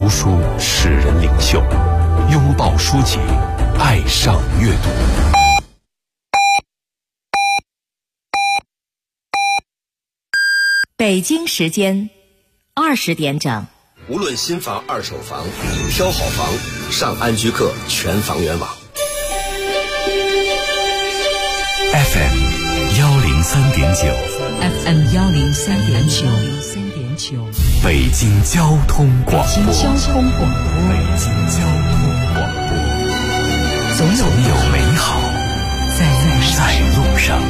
读书使人领袖，拥抱书籍，爱上阅读。 北京时间20点整。 无论新房、二手房，挑好房，上安居客全房源网。 FM 103.9 FM 103.9 北京交通广播。 北京交通广播，总有美好在路上。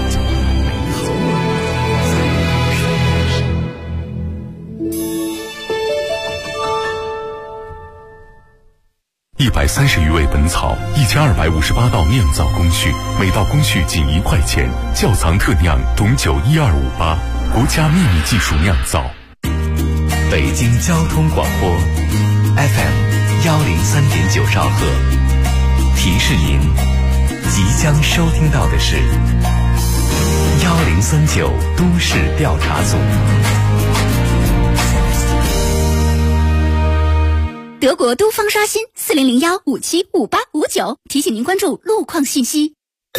130余味本草，1258道酿造工序，每道工序仅1块钱。窖藏特酿董酒12588，国家秘密技术酿造。 北京交通广播 FM 103.9兆赫，提示您即将收听到的是1039都市调查组。 德国都方刷新4001575859，提醒您关注路况信息。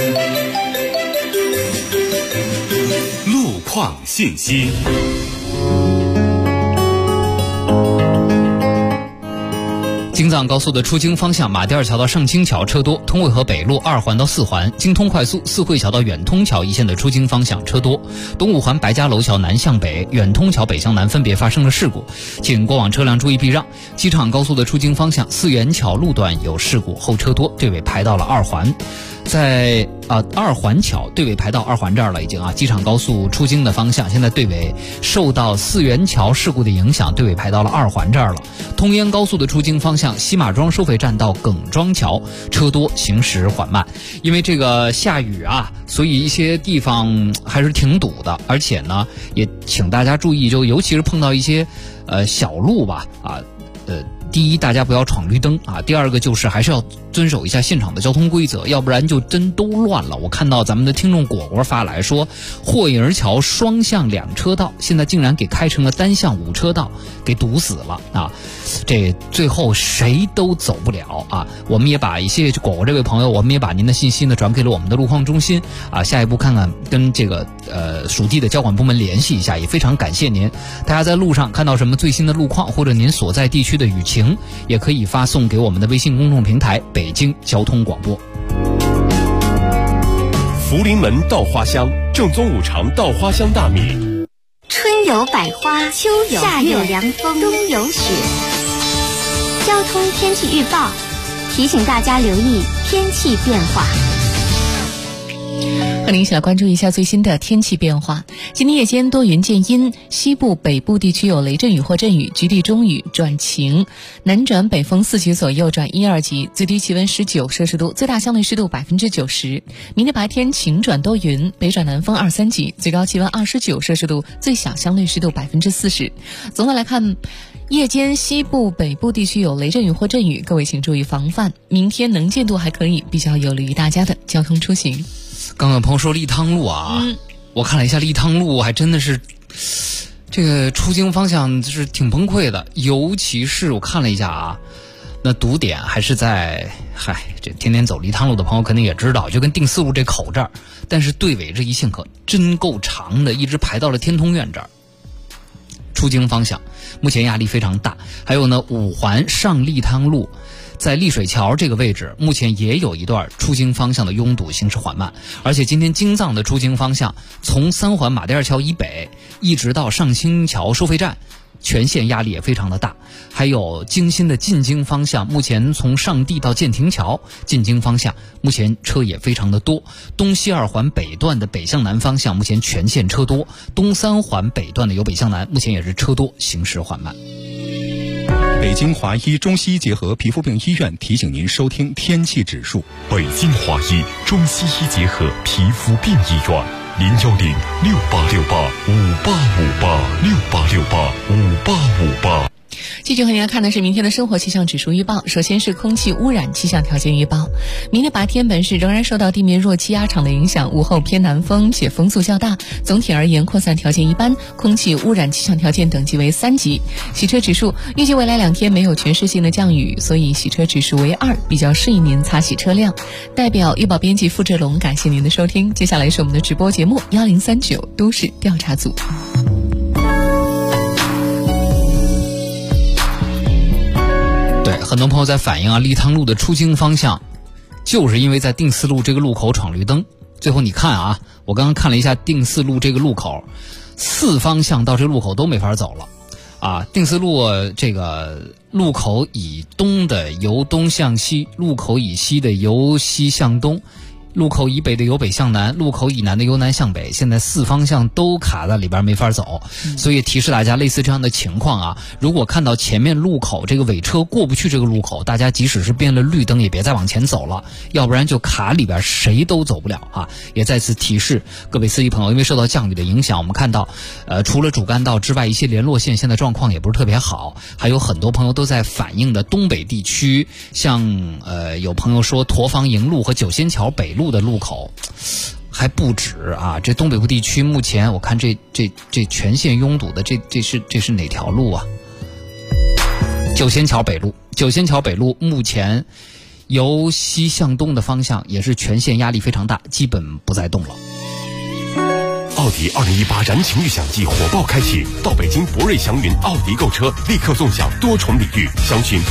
路况信息。 京藏高速的出京方向马甸尔桥到上清桥车多，通渭河北路2环到4环，京通快速四惠桥到远通桥一线的出京方向车多。东5环白家楼桥南向北、远通桥北向南分别发生了事故，请过往车辆注意避让。机场高速的出京方向四元桥路段有事故，后车多，队尾排到了2环。在2环桥队尾排到2环这儿了，已经机场高速出京的方向，现在队尾受到四元桥事故的影响，队尾排到了2环这儿了。通燕高速的出京方向西马庄收费站到耿庄桥车多，行驶缓慢。因为这个下雨所以一些地方还是挺堵的，而且呢也请大家注意，就尤其是碰到一些小路吧第一，大家不要闯绿灯第二个就是还是要遵守一下现场的交通规则，要不然就真都乱了。我看到咱们的听众果果发来说，霍营桥双向2车道现在竟然给开成了单向5车道，给堵死了这最后谁都走不了我们也把一些果果这位朋友，我们也把您的信息呢转给了我们的路况中心下一步看看跟这个属地的交管部门联系一下，也非常感谢您。大家在路上看到什么最新的路况，或者您所在地区的雨情，也可以发送给我们的微信公众平台北京交通广播。 福临门稻花香，正宗五常稻花香大米。 春有百花，秋有夏有凉风，冬有雪。交通天气预报提醒大家留意天气变化。 和您一起来关注一下最新的天气变化。今天夜间多云见阴，西部北部地区有雷阵雨或阵雨，局地中雨转晴，南转北风4级左右转1、2级，最低气温19摄氏度，最大相对湿度90%。明天白天晴转多云，北转南风2、3级，最高气温29摄氏度，最小相对湿度40%。总的来看，夜间西部北部地区有雷阵雨或阵雨，各位请注意防范。明天能见度还可以，比较有利于大家的交通出行。 刚刚有朋友说立汤路我看了一下立汤路，还真的是这个出京方向就是挺崩溃的，尤其是我看了一下那堵点还是在这天天走立汤路的朋友肯定也知道，就跟定四路这口这儿，但是队尾这一线可真够长的，一直排到了天通苑这儿。出京方向目前压力非常大。还有呢5环上立汤路在丽水桥这个位置，目前也有一段出京方向的拥堵，行驶缓慢。而且今天京藏的出京方向，从3环马甸尔桥以北一直到上清桥收费站，全线压力也非常的大。还有京新的进京方向，目前从上地到建亭桥进京方向，目前车也非常的多。东西2环北段的北向南方向，目前全线车多。东3环北段的由北向南，目前也是车多，行驶缓慢。 北京华医中西医结合皮肤病医院提醒您收听天气指数。 北京华医中西医结合皮肤病医院，01068685858，68685858。 继续和您来看的是明天的生活气象指数预报。首先是空气污染气象条件预报。明天白天本市仍然受到地面弱气压场的影响，午后偏南风且风速较大，总体而言扩散条件一般，空气污染气象条件等级为3级。洗车指数预计未来2天没有全市性的降雨，所以洗车指数为2，比较适宜您擦洗车辆。代表预报编辑付志龙，感谢您的收听。接下来是我们的直播节目1039都市调查组。 对，很多朋友在反映啊，立汤路的出京方向，就是因为在定四路这个路口闯绿灯。最后你看啊，我刚刚看了一下定四路这个路口，4方向到这个路口都没法走了。啊，定四路这个路口以东的由东向西，路口以西的由西向东，路口以北的由北向南，路口以南的由南向北，现在4方向都卡在里边没法走，所以提示大家类似这样的情况啊，如果看到前面路口这个尾车过不去这个路口，大家即使是变了绿灯也别再往前走了，要不然就卡里边谁都走不了啊！也再次提示各位司机朋友，因为受到降雨的影响，我们看到除了主干道之外，一些联络线现在状况也不是特别好，还有很多朋友都在反映的东北地区，像有朋友说驼坊营路和九仙桥北路的路口还不止啊！这东北部地区目前我看这全线拥堵的这是哪条路啊？九仙桥北路目前由西向东的方向也是全线压力非常大，基本不再动了。 奥迪2018燃情预享季火爆开启，到北京博瑞祥云奥迪购车，立刻送享多重礼遇，详询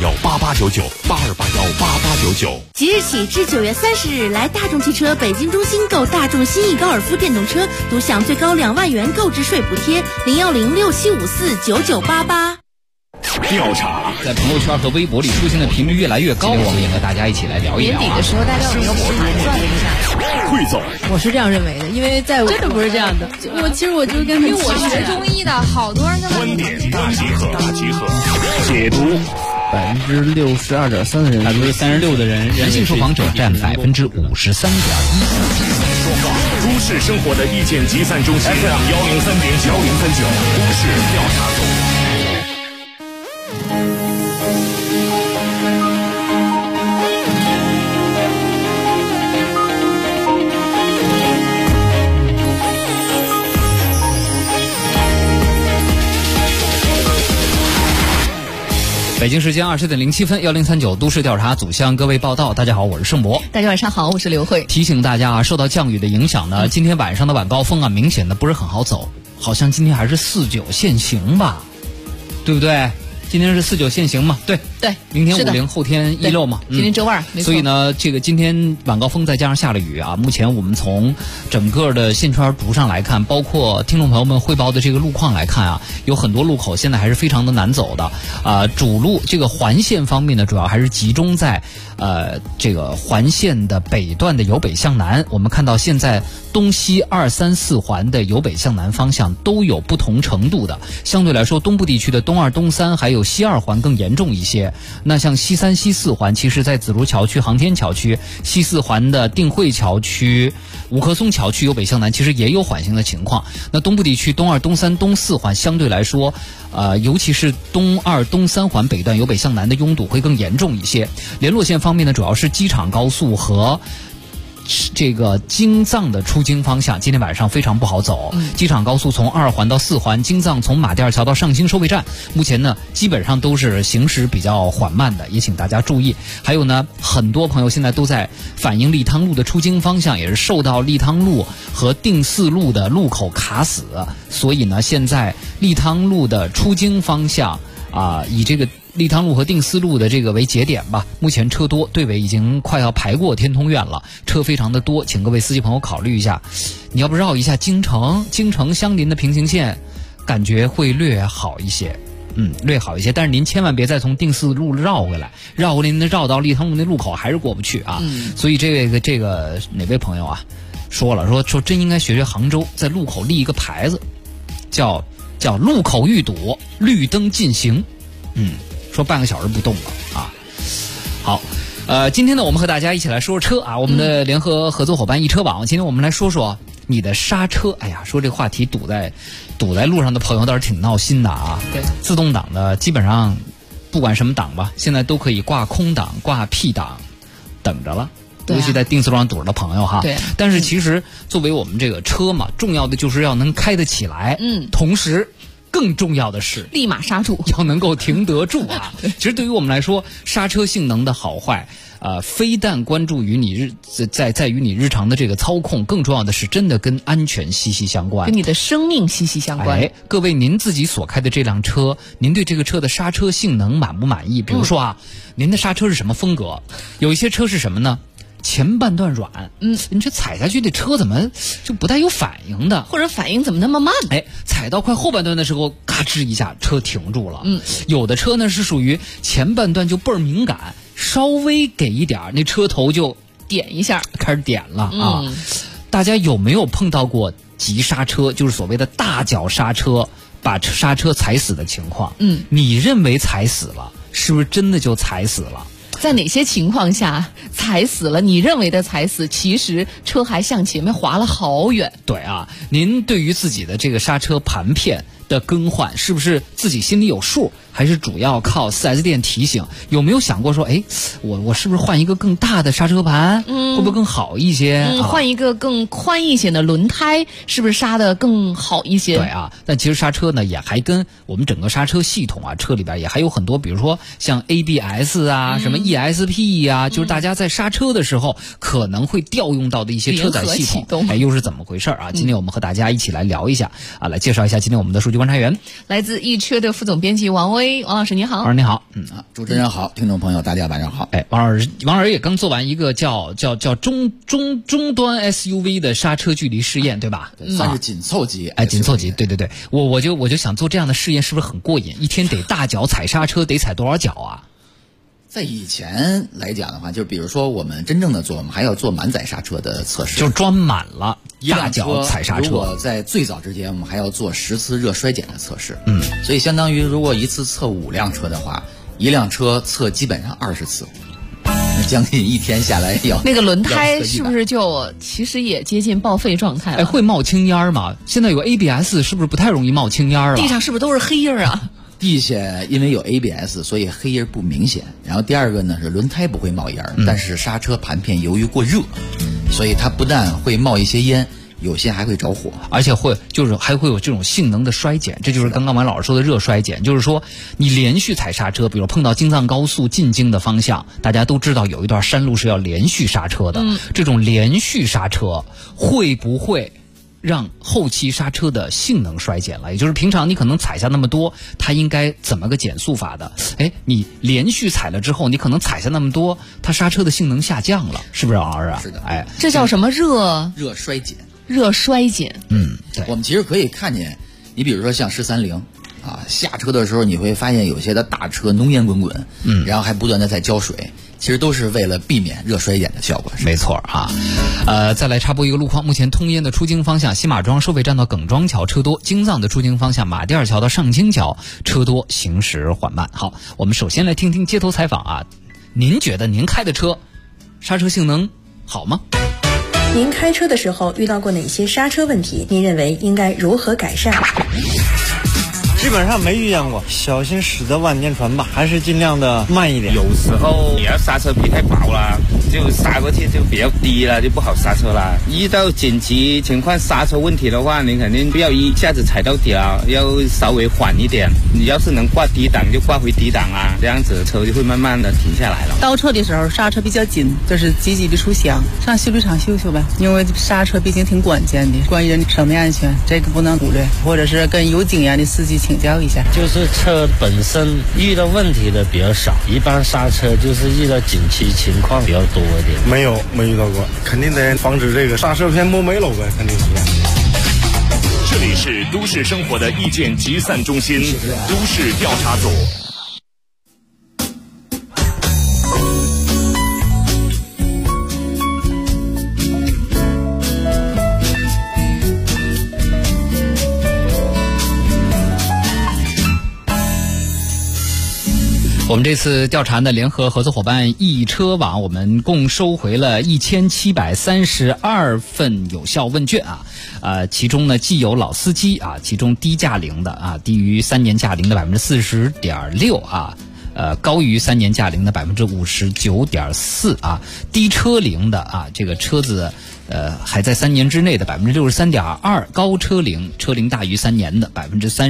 82818899，82818899。 即日起至9月30日，来大众汽车北京中心购大众新翼高尔夫电动车，独享最高2万元购置税补贴，01067549988。 调查在朋友圈和微博里出现的频率越来越高，我们也和大家一起来聊一聊。 年底的时候，大家有没有盘算一下？ 汇总， 我是这样认为的，因为在真的不是这样的。其实我就跟因为我学中医的，好多人跟观点大集合，解读。 62.3%的人 ，36%的人，男性受访者占53.1%。 都市生活的意见集散中心，103.9，都市调查组。 北京时间20点07分，1039都市调查组向各位报道。大家好，我是盛博。 大家晚上好，我是刘慧。 提醒大家啊，受到降雨的影响呢，今天晚上的晚高峰啊，明显的不是很好走，好像今天还是49限行吧，对不对？今天是49限行嘛？对，明天50，后天16嘛。 今天周二，没错。 所以呢，这个今天晚高峰再加上下了雨啊，目前我们从整个的线圈图上来看，包括听众朋友们汇报的这个路况来看啊，有很多路口现在还是非常的难走的啊。主路这个环线方面呢，主要还是集中在这个环线的北段的由北向南。我们看到现在东西2、3、4环的由北向南方向都有不同程度的，相对来说东部地区的东2、东3还有西2环更严重一些。那像西3、西4环，其实在紫竹桥区、航天桥区，西4环的定慧桥区、五棵松桥区由北向南其实也有缓行的情况。那东部地区东2、东3、东4环相对来说尤其是东2、东3环北段由北向南的拥堵会更严重一些。联络线方面呢，主要是机场高速和这个京藏的出京方向今天晚上非常不好走。机场高速从2环到4环，京藏从马甸二桥到上京收费站，目前呢基本上都是行驶比较缓慢的，也请大家注意。还有呢，很多朋友现在都在反映立汤路的出京方向也是受到立汤路和定四路的路口卡死，所以呢现在立汤路的出京方向以这个立汤路和定四路的这个为节点吧，目前车多，队尾已经快要排过天通苑了，车非常的多，请各位司机朋友考虑一下，你要不绕一下京城相邻的平行线，感觉会略好一些。略好一些，但是您千万别再从定四路绕回来，您绕到立汤路那路口还是过不去啊。所以这个哪位朋友啊说真应该学杭州，在路口立一个牌子，叫路口遇堵，绿灯禁行。说半个小时不动了啊。好，今天呢，我们和大家一起来说说车啊，我们的联合合作伙伴易车网，今天我们来说说你的刹车，哎呀，说这话题堵在路上的朋友倒是挺闹心的啊。 对， 自动挡的基本上不管什么档吧，现在都可以挂空档、挂 P 档，等着了。尤其在定四路上堵着的朋友哈。 对。 但是其实作为我们这个车嘛，重要的就是要能开得起来。同时更重要的是立马刹住， 要能够停得住啊。其实对于我们来说，刹车性能的好坏，非但关注于你在于你日常的这个操控，更重要的是真的跟安全息息相关， 跟你的生命息息相关。 各位，您自己所开的这辆车，您对这个车的刹车性能满不满意？比如说您的刹车是什么风格？有一些车是什么呢？前半段软，你这踩下去这车怎么就不带有反应的， 或者反应怎么那么慢？ 踩到快后半段的时候，嘎吱一下车停住了。有的车呢是属于前半段就倍儿敏感，稍微给一点那车头就点一下， 开始点了啊。大家有没有碰到过急刹车，就是所谓的大脚刹车，把刹车踩死的情况？你认为踩死了，是不是真的就踩死了？ 在哪些情况下踩死了？你认为的踩死，其实车还向前面滑了好远。 对啊，您对于自己的这个刹车盘片的更换，是不是自己心里有数，还是主要靠 4S 店提醒？有没有想过说，我是不是换一个更大的刹车盘，会不会更好一些？ 换一个更宽一些的轮胎，是不是刹得更好一些？ 对啊，但其实刹车呢，也还跟我们整个刹车系统啊，车里边也还有很多，比如说像 ABS 啊，什么 ESP 啊，就是大家在刹车的时候可能会调用到的一些车载系统，又是怎么回事啊？今天我们和大家一起来聊一下啊，来介绍一下今天我们的数据观察员， 来自易车的副总编辑王威，王老师你好。 王老师你好。 主持人好，听众朋友大家晚上好。 王老师也刚做完一个叫中端 SUV 的刹车距离试验，对吧？ 算是紧凑级。 紧凑级，对。我就想做这样的试验，是不是很过瘾？一天得大脚踩刹车，得踩多少脚啊？ 在以前来讲的话，就比如说我们真正的我们还要做满载刹车的测试， 就装满了大脚踩刹车。 如果在最早之前，我们还要做10次热衰减的测试。所以相当于如果一次测5辆车的话，一辆车测基本上20次，那将近一天下来要那个轮胎是不是就其实也接近报废状态了？ 会冒青烟吗？现在有 ABS 是不是不太容易冒青烟了？ 地上是不是都是黑印啊？ 地下因为有 ABS， 所以黑印不明显。然后第二个呢是轮胎不会冒烟，但是刹车盘片由于过热，所以它不但会冒一些烟，有些还会着火， 而且还会有这种性能的衰减。这就是刚刚王老师说的热衰减，就是说你连续踩刹车，比如碰到京藏高速进京的方向，大家都知道有一段山路是要连续刹车的。这种连续刹车会不会让后期刹车的性能衰减了？也就是平常你可能踩下那么多，它应该怎么个减速法的？你连续踩了之后，你可能踩下那么多，它刹车的性能下降了，是不是王老师？ 是的。 这叫什么热衰减？ 热衰减。 对。我们其实可以看见，你比如说像1330下车的时候，你会发现有些的大车浓烟滚滚，然后还不断的在浇水。其实都是为了避免热衰减的效果。 没错啊。再来插播一个路况，目前通烟的出京方向西马庄收费站到耿庄桥车多，京藏的出京方向马甸尔桥到上京桥车多，行驶缓慢。好，我们首先来听听街头采访啊，您觉得您开的车刹车性能好吗？ 您开车的时候遇到过哪些刹车问题？您认为应该如何改善？ 基本上没遇见过，小心驶得万年船吧，还是尽量的慢一点。 有时候你要刹车皮太薄了，就刹过去就比较低了，就不好刹车了。遇到紧急情况刹车问题的话，你肯定不要一下子踩到底了，要稍微缓一点。你要是能挂低档就挂回低档啊，这样子车就会慢慢的停下来了。 倒车的时候刹车比较紧，这是积极的出响，上修理厂修修呗。因为刹车毕竟挺关键的，关于人生命安全，这个不能忽略，或者是跟有经验的司机请教一下。 就是车本身遇到问题的比较少，一般刹车就是遇到紧急情况比较多一点。 没遇到过，肯定得防止这个刹车片磨没了呗，肯定是。 这里是都市生活的意见集散中心，都市调查组。 我们这次调查呢，联合合作伙伴易车网，我们共收回了1732份有效问卷其中呢既有老司机其中低驾龄的低于3年驾龄的40.6%高于3年驾龄的59.4%低车龄的这个车子还在3年之内的63.2%，高车龄大于3年的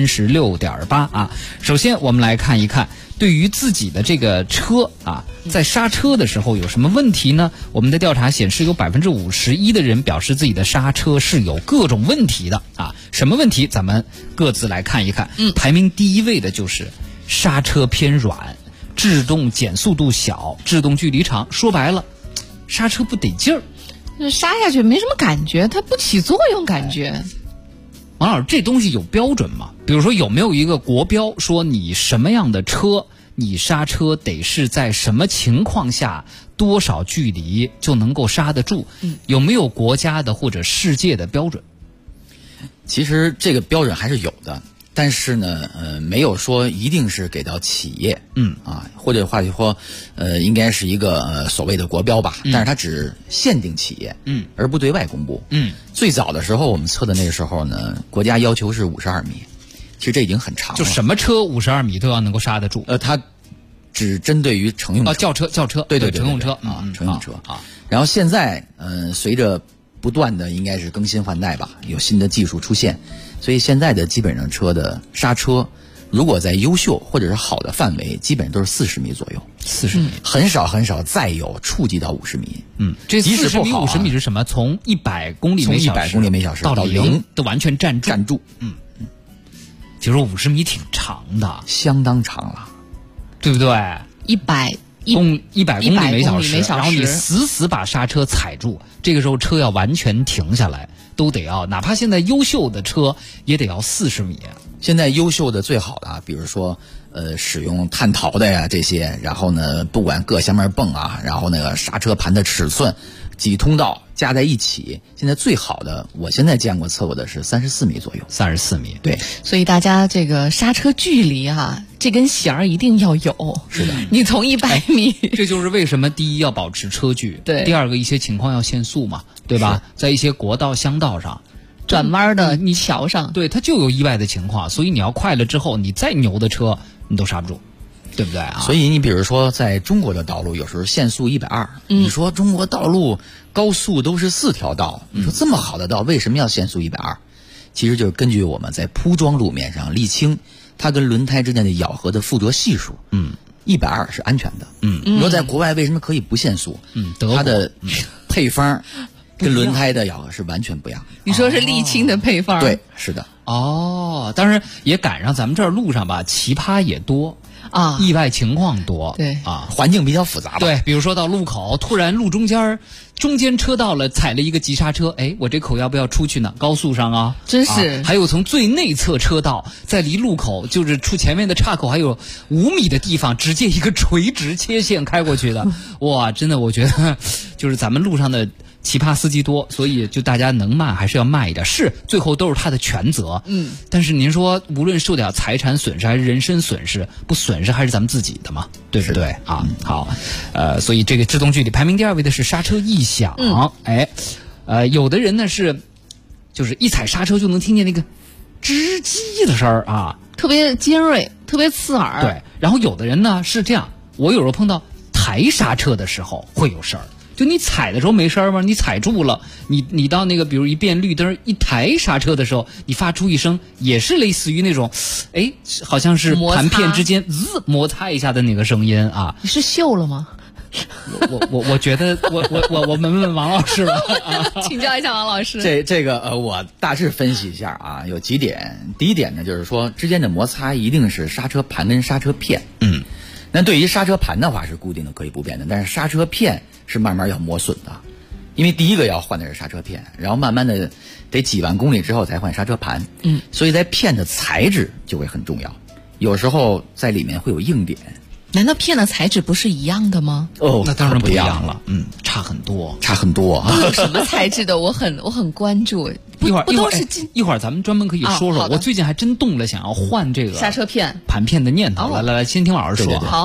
36.8%首先我们来看一看，对于自己的这个车在刹车的时候有什么问题呢？我们的调查显示，有51%的人表示自己的刹车是有各种问题的什么问题？咱们各自来看一看。排名第一位的就是刹车偏软，制动减速度小，制动距离长。说白了，刹车不得劲儿。 刹下去没什么感觉，它不起作用感觉。 王老师，这东西有标准吗？比如说有没有一个国标说你什么样的车，你刹车得是在什么情况下多少距离就能够刹得住？有没有国家的或者世界的标准？ 其实这个标准还是有的，但是呢，没有说一定是给到企业，或者话说，应该是一个所谓的国标吧，但是它只限定企业，而不对外公布。最早的时候我们测的那个时候呢，国家要求是52米，其实这已经很长了。 就什么车52米都要能够刹得住？ 它只针对于乘用车， 轿车，对， 乘用车乘用车然后现在，随着不断的应该是更新换代吧，有新的技术出现，所以现在的基本上车的刹车，如果在优秀或者是好的范围，基本都是40米左右 ，40米， 很少再有触及到50米。 这40米、50米是什么？从100公里每小时到0都完全站住。其实50米挺长的， 相当长了， 对不对 ？100 公里每小时，然后你死把刹车踩住，这个时候车要完全停下来，都得要，哪怕现在优秀的车也得要40米。 现在优秀的最好的比如说使用碳陶的呀这些，然后呢不管各下面泵然后那个刹车盘的尺寸几通道加在一起，现在最好的我现在见过测过的是34米左右。 34米， 对。 所以大家这个刹车距离这根弦儿一定要有。 是的， 你从100米， 这就是为什么第一要保持车距， 对， 第二个一些情况要限速嘛，对吧？在一些国道、乡道上。 转弯的桥上， 对，它就有意外的情况，所以你要快了之后，你再牛的车你都刹不住，对不对所以你比如说在中国的道路有时候限速120，你说中国道路高速都是4条道，你说这么好的道为什么要限速120？其实就是根据我们在铺装路面上沥青它跟轮胎之间的咬合的附着系数，120是安全的。你说在国外为什么可以不限速？它的配方跟轮胎的咬合是完全不一样。 你说是沥青的配方？ 对，是的。 当然也赶上咱们这儿路上吧，奇葩也多意外情况多。 对环境比较复杂吧。 对，比如说到路口，突然路中间车道了，踩了一个急刹车，我这口要不要出去呢？高速上真是。 还有从最内侧车道，在离路口就是出前面的岔口还有5米的地方，直接一个垂直切线开过去的。哇，真的，我觉得就是咱们路上的奇葩司机多，所以就大家能慢还是要慢一点，是最后都是他的全责。但是您说无论受点财产损失还是人身损失，不损失还是咱们自己的嘛，对不对好，所以这个制动距离排名第2位的是刹车异响。有的人呢是就是一踩刹车就能听见那个吱叽的声儿特别尖锐，特别刺耳。 对，然后有的人呢是这样，我有时候碰到抬刹车的时候会有声儿。就你踩的时候没声吗？你踩住了，你到那个比如一变绿灯一抬刹车的时候，你发出一声也是类似于那种，好像是盘片之间摩擦一下的那个声音你是秀了吗？ 我觉得我问王老师了请教一下王老师。 这个我大致分析一下有几点。第一点呢，就是说之间的摩擦一定是刹车盘跟刹车片。那对于刹车盘的话是固定的可以不变的，但是刹车片是慢慢要磨损的，因为第一个要换的是刹车片，然后慢慢的得几万公里之后才换刹车盘。所以在片的材质就会很重要，有时候在里面会有硬点。 难道片的材质不是一样的吗？ 那当然不一样了，差很多。 都有什么材质的？我很关注。 一会儿咱们专门可以说说。我最近还真动了想要换这个刹车片盘片的念头。来，先听老师说。 对。 好，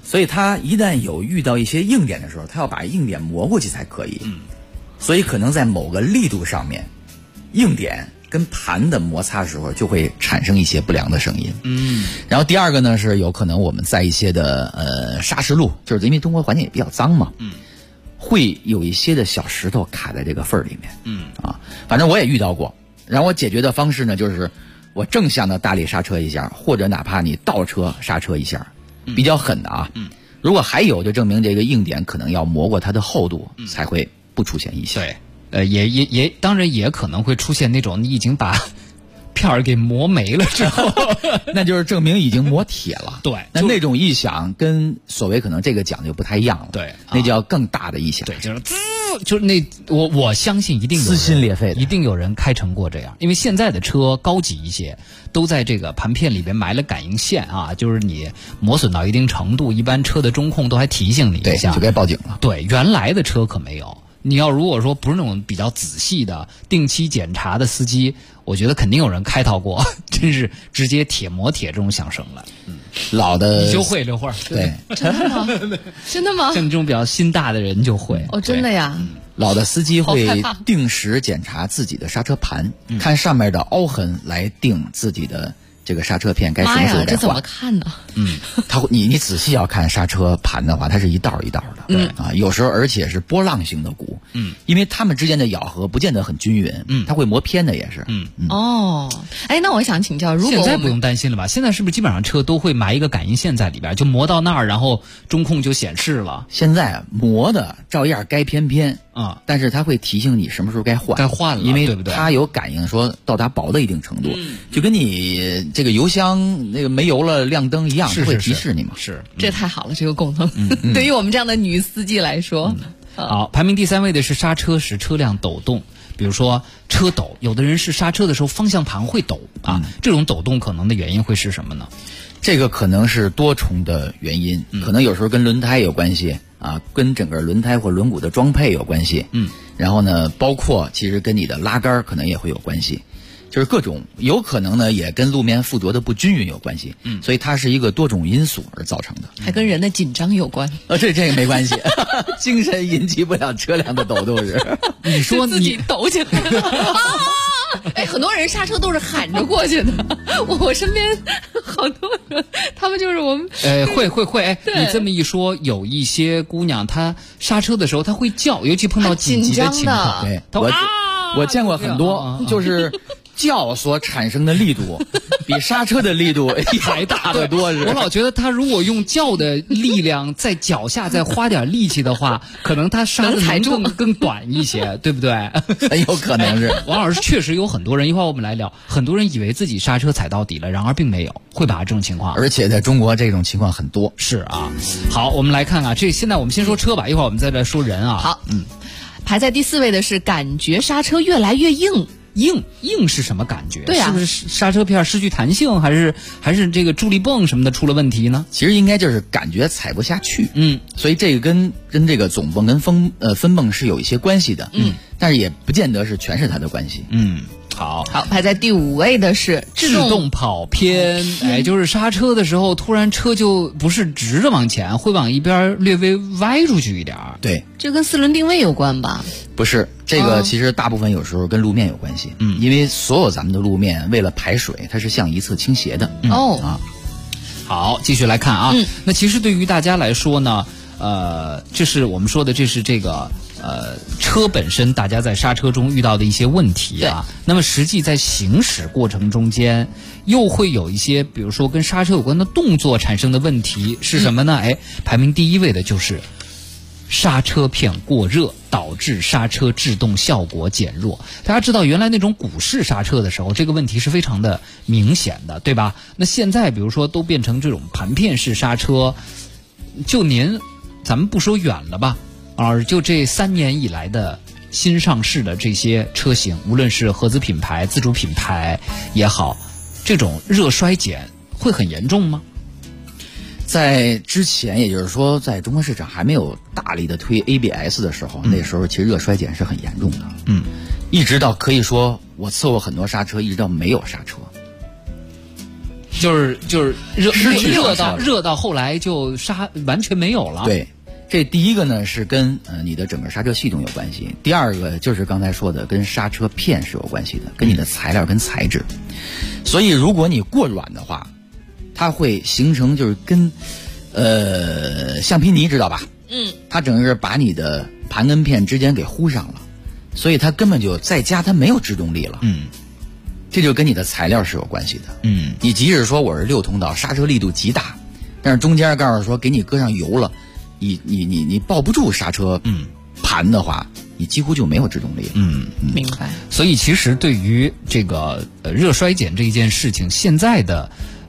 所以它一旦有遇到一些硬点的时候，它要把硬点磨过去才可以。所以可能在某个力度上面，硬点跟盘的摩擦的时候就会产生一些不良的声音。然后第二个呢是有可能我们在一些的砂石路，就是因为中国环境也比较脏嘛，会有一些的小石头卡在这个缝儿里面。反正我也遇到过。然后我解决的方式呢，就是我正向的大力刹车一下，或者哪怕你倒车刹车一下，比较狠的啊。如果还有，就证明这个硬点可能要磨过它的厚度，才会不出现异响。 对，也当然也可能会出现那种你已经把片儿给磨没了之后， 那就是证明已经磨铁了。 对， 那种异响跟所谓可能这个讲究不太一样了。 对， 那叫更大的异响。 对，就是就是那我相信一定有人撕心裂肺的， 一定有人开成过这样。因为现在的车高级一些，都在这个盘片里边埋了感应线啊，就是你磨损到一定程度，一般车的中控都还提醒你一下， 就该报警了。 对，原来的车可没有。你要如果说不是那种比较仔细的定期检查的司机，我觉得肯定有人开到过，真是直接铁磨铁这种响声了。 老的你就会刘慧， 对， 真的吗？真的吗？ 像你这种比较心大的人就会。 哦，真的呀。 老的司机会定时检查自己的刹车盘，看上面的凹痕来定自己的这个刹车片该什么时候该换。 这怎么看呢？ 你仔细要看刹车盘的话，它是一道一道的。有时候而且是波浪形的鼓。因为它们之间的咬合不见得很均匀。它会磨偏的也是。 那我想请教，如果现在不用担心了吧？现在是不是基本上车都会埋一个感应线在里边，就磨到那儿，然后中控就显示了？ 现在磨的照样该偏啊，但是它会提醒你什么时候该换了， 因为对不对？ 它有感应说到达薄的一定程度，就跟你这个油箱那个没油了亮灯一样，它会提示你嘛。 是， 这太好了，这个功能对于我们这样的女司机来说。 好，排名第3位的是刹车时车辆抖动。比如说车抖，有的人是刹车的时候方向盘会抖啊，这种抖动可能的原因会是什么呢？ 这个可能是多重的原因，可能有时候跟轮胎有关系啊，跟整个轮胎或轮毂的装配有关系。然后呢，包括其实跟你的拉杆可能也会有关系，就是各种有可能呢也跟路面附着的不均匀有关系。所以它是一个多种因素而造成的， 还跟人的紧张有关。 这个没关系，精神引起不了车辆的抖动是。 你说自己抖起来了。很多人刹车都是喊着过去的。我身边好多人，他们就是我们。 会。你这么一说，有一些姑娘她刹车的时候她会叫，尤其碰到紧急的情况。 对，我见过很多，就是叫所产生的力度比刹车的力度还大得多。 我老觉得他如果用叫的力量在脚下再花点力气的话，可能他刹的能更短一些，对不对？ 很有可能是。 王老师确实有很多人，一会儿我们来聊，很多人以为自己刹车踩到底了，然而并没有，会把这种情况。 而且在中国这种情况很多。 是啊。好，我们来看看现在我们先说车吧，一会儿我们再来说人啊。 好，排在第4位的是感觉刹车越来越硬。 硬是什么感觉？ 对啊， 是不是刹车片失去弹性，还是这个助力泵什么的出了问题呢？ 其实应该就是感觉踩不下去。所以这个跟这个总泵跟分泵是有一些关系的。但是也不见得是全是它的关系。 好， 排在第5位的是制动跑偏。就是刹车的时候，突然车就不是直着往前，会往一边略微歪出去一点。 对， 这跟4轮定位有关吧？ 不是，这个其实大部分有时候跟路面有关系。因为所有咱们的路面为了排水，它是向一侧倾斜的。 好，继续来看啊。那其实对于大家来说呢，这是我们说的，这是这个车本身大家在刹车中遇到的一些问题啊。那么实际在行驶过程中间，又会有一些比如说跟刹车有关的动作产生的问题是什么呢？排名第1位的就是刹车片过热，导致刹车制动效果减弱。大家知道原来那种鼓式刹车的时候，这个问题是非常的明显的，对吧？那现在比如说都变成这种盘片式刹车，就咱们不说远了吧，就这3年以来的新上市的这些车型，无论是合资品牌、自主品牌也好，这种热衰减会很严重吗？ 在之前，也就是说在中国市场还没有大力的推 ABS 的时候，那时候其实热衰减是很严重的。一直到可以说我测过很多刹车，一直到没有刹车。 就是热到后来就完全没有了。 对，这第一个呢是跟你的整个刹车系统有关系，第二个就是刚才说的跟刹车片是有关系的，跟你的材料跟材质。所以如果你过软的话，它会形成就是跟橡皮泥知道吧？它整个把你的盘跟片之间给糊上了，所以它根本就在家它没有制动力了。这就跟你的材料是有关系的。你即使说我是6通道，刹车力度极大，但是中间告诉说给你搁上油了，你抱不住刹车盘的话，你几乎就没有制动力了。 明白。 所以其实对于这个热衰减这一件事情，现在的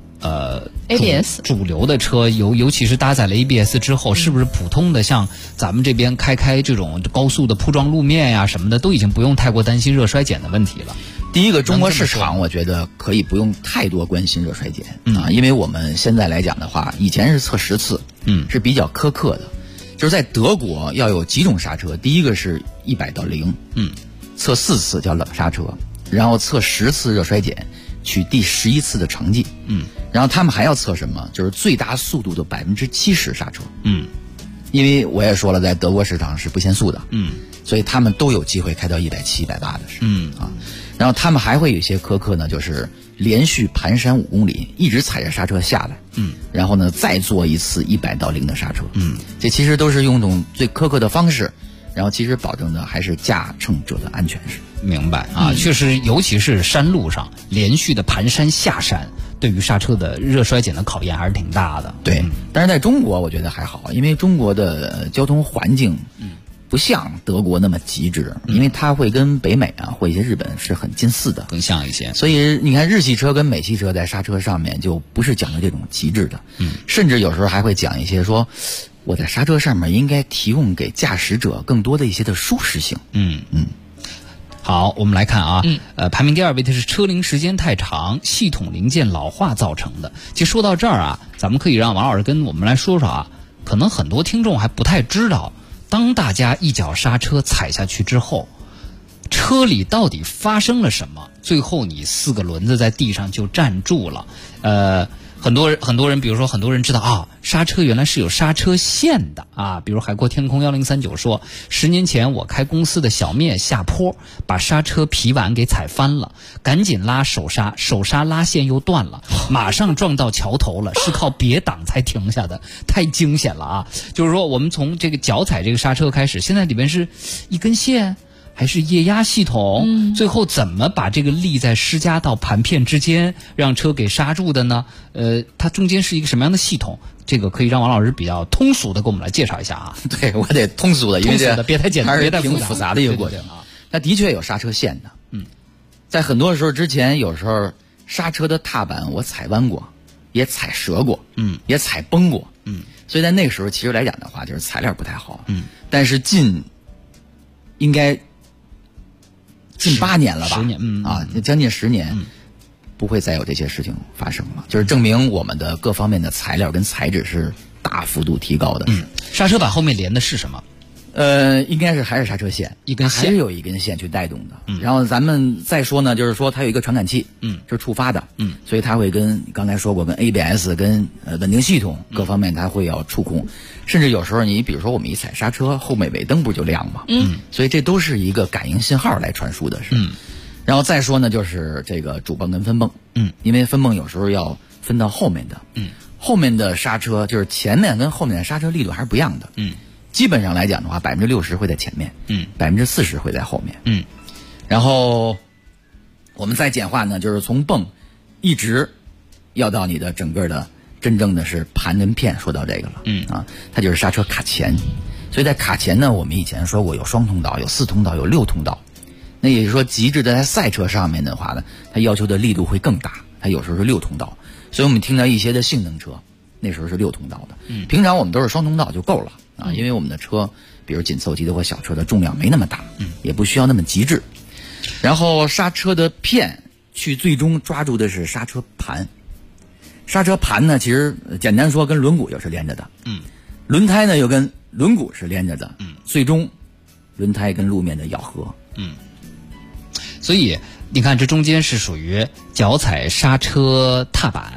ABS 主流的车尤其是搭载了 ABS 之后，是不是普通的像咱们这边开这种高速的铺装路面呀什么的，都已经不用太过担心热衰减的问题了？ 第一个，中国市场我觉得可以不用太多关心热衰减因为我们现在来讲的话，以前是测10次，是比较苛刻的。就是在德国要有几种刹车，第一个是100到0，测4次叫冷刹车，然后测10次热衰减，取第11次的成绩。然后他们还要测什么？就是最大速度的70%刹车。因为我也说了，在德国市场是不限速的。所以他们都有机会开到170、180的是。然后他们还会有一些苛刻呢，就是连续盘山5公里，一直踩着刹车下来。然后呢，再做一次100到0的刹车。这其实都是用种最苛刻的方式，然后其实保证的还是驾乘者的安全是。 明白啊，确实，尤其是山路上连续的盘山下山，对于刹车的热衰减的考验还是挺大的。 对，但是在中国我觉得还好，因为中国的交通环境不像德国那么极致，因为它会跟北美啊或一些日本是很近似的， 更像一些。 所以你看日系车跟美系车在刹车上面就不是讲究这种极致的，甚至有时候还会讲一些说我在刹车上面应该提供给驾驶者更多的一些的舒适性。 好，我们来看啊，排名第2位的是车龄时间太长，系统零件老化造成的。其实说到这儿啊，咱们可以让王老师跟我们来说说啊，可能很多听众还不太知道，当大家一脚刹车踩下去之后，车里到底发生了什么？最后你4个轮子在地上就站住了。很多人，比如说很多人知道啊，刹车原来是有刹车线的啊。比如海阔天空1039说，10年前我开公司的小面下坡，把刹车皮碗给踩翻了，赶紧拉手刹拉线又断了，马上撞到桥头了，是靠别挡才停下的，太惊险了啊！就是说我们从这个脚踩这个刹车开始，现在里边是一根线还是液压系统？最后怎么把这个力在施加到盘片之间，让车给刹住的呢？它中间是一个什么样的系统？这个可以让王老师比较通俗的给我们来介绍一下啊。 对，我得通俗的，因为这别太简单， 别太复杂的一个过程啊。它的确有刹车线的。在很多时候之前，有时候刹车的踏板我踩弯过，也踩折过，也踩崩过，所以在那个时候其实来讲的话，就是材料不太好，但是应该近8年了吧 ，10年， 将近10年，不会再有这些事情发生了，就是证明我们的各方面的材料跟材质是大幅度提高的。 刹车板后面连的是什么？ 应该是还是刹车线， 一根线， 还是有一根线去带动的。然后咱们再说呢，就是说它有一个传感器，是触发的，所以它会跟刚才说过，跟 ABS 跟稳定系统各方面它会要触控，甚至有时候你比如说我们一踩刹车，后尾灯不就亮吗？所以这都是一个感应信号来传输的，是。然后再说呢，就是这个主泵跟分泵，因为分泵有时候要分到后面的，后面的刹车就是前面跟后面的刹车力度还是不一样的，基本上来讲的话，60%会在前面，40%会在后面，然后我们再简化呢，就是从泵一直要到你的整个的真正的是盘跟片，说到这个了，它就是刹车卡钳。所以在卡钳呢，我们以前说过有双通道、有4通道、有6通道。那也就是说，极致的在赛车上面的话呢，它要求的力度会更大，它有时候是6通道。所以我们听到一些的性能车，那时候是6通道的。平常我们都是双通道就够了啊，因为我们的车，比如紧凑级的或小车的重量没那么大，也不需要那么极致。然后刹车的片去最终抓住的是刹车盘。刹车盘呢，其实简单说跟轮毂又是连着的，轮胎呢又跟轮毂是连着的，最终轮胎跟路面的咬合， 所以你看这中间是属于脚踩刹车踏板，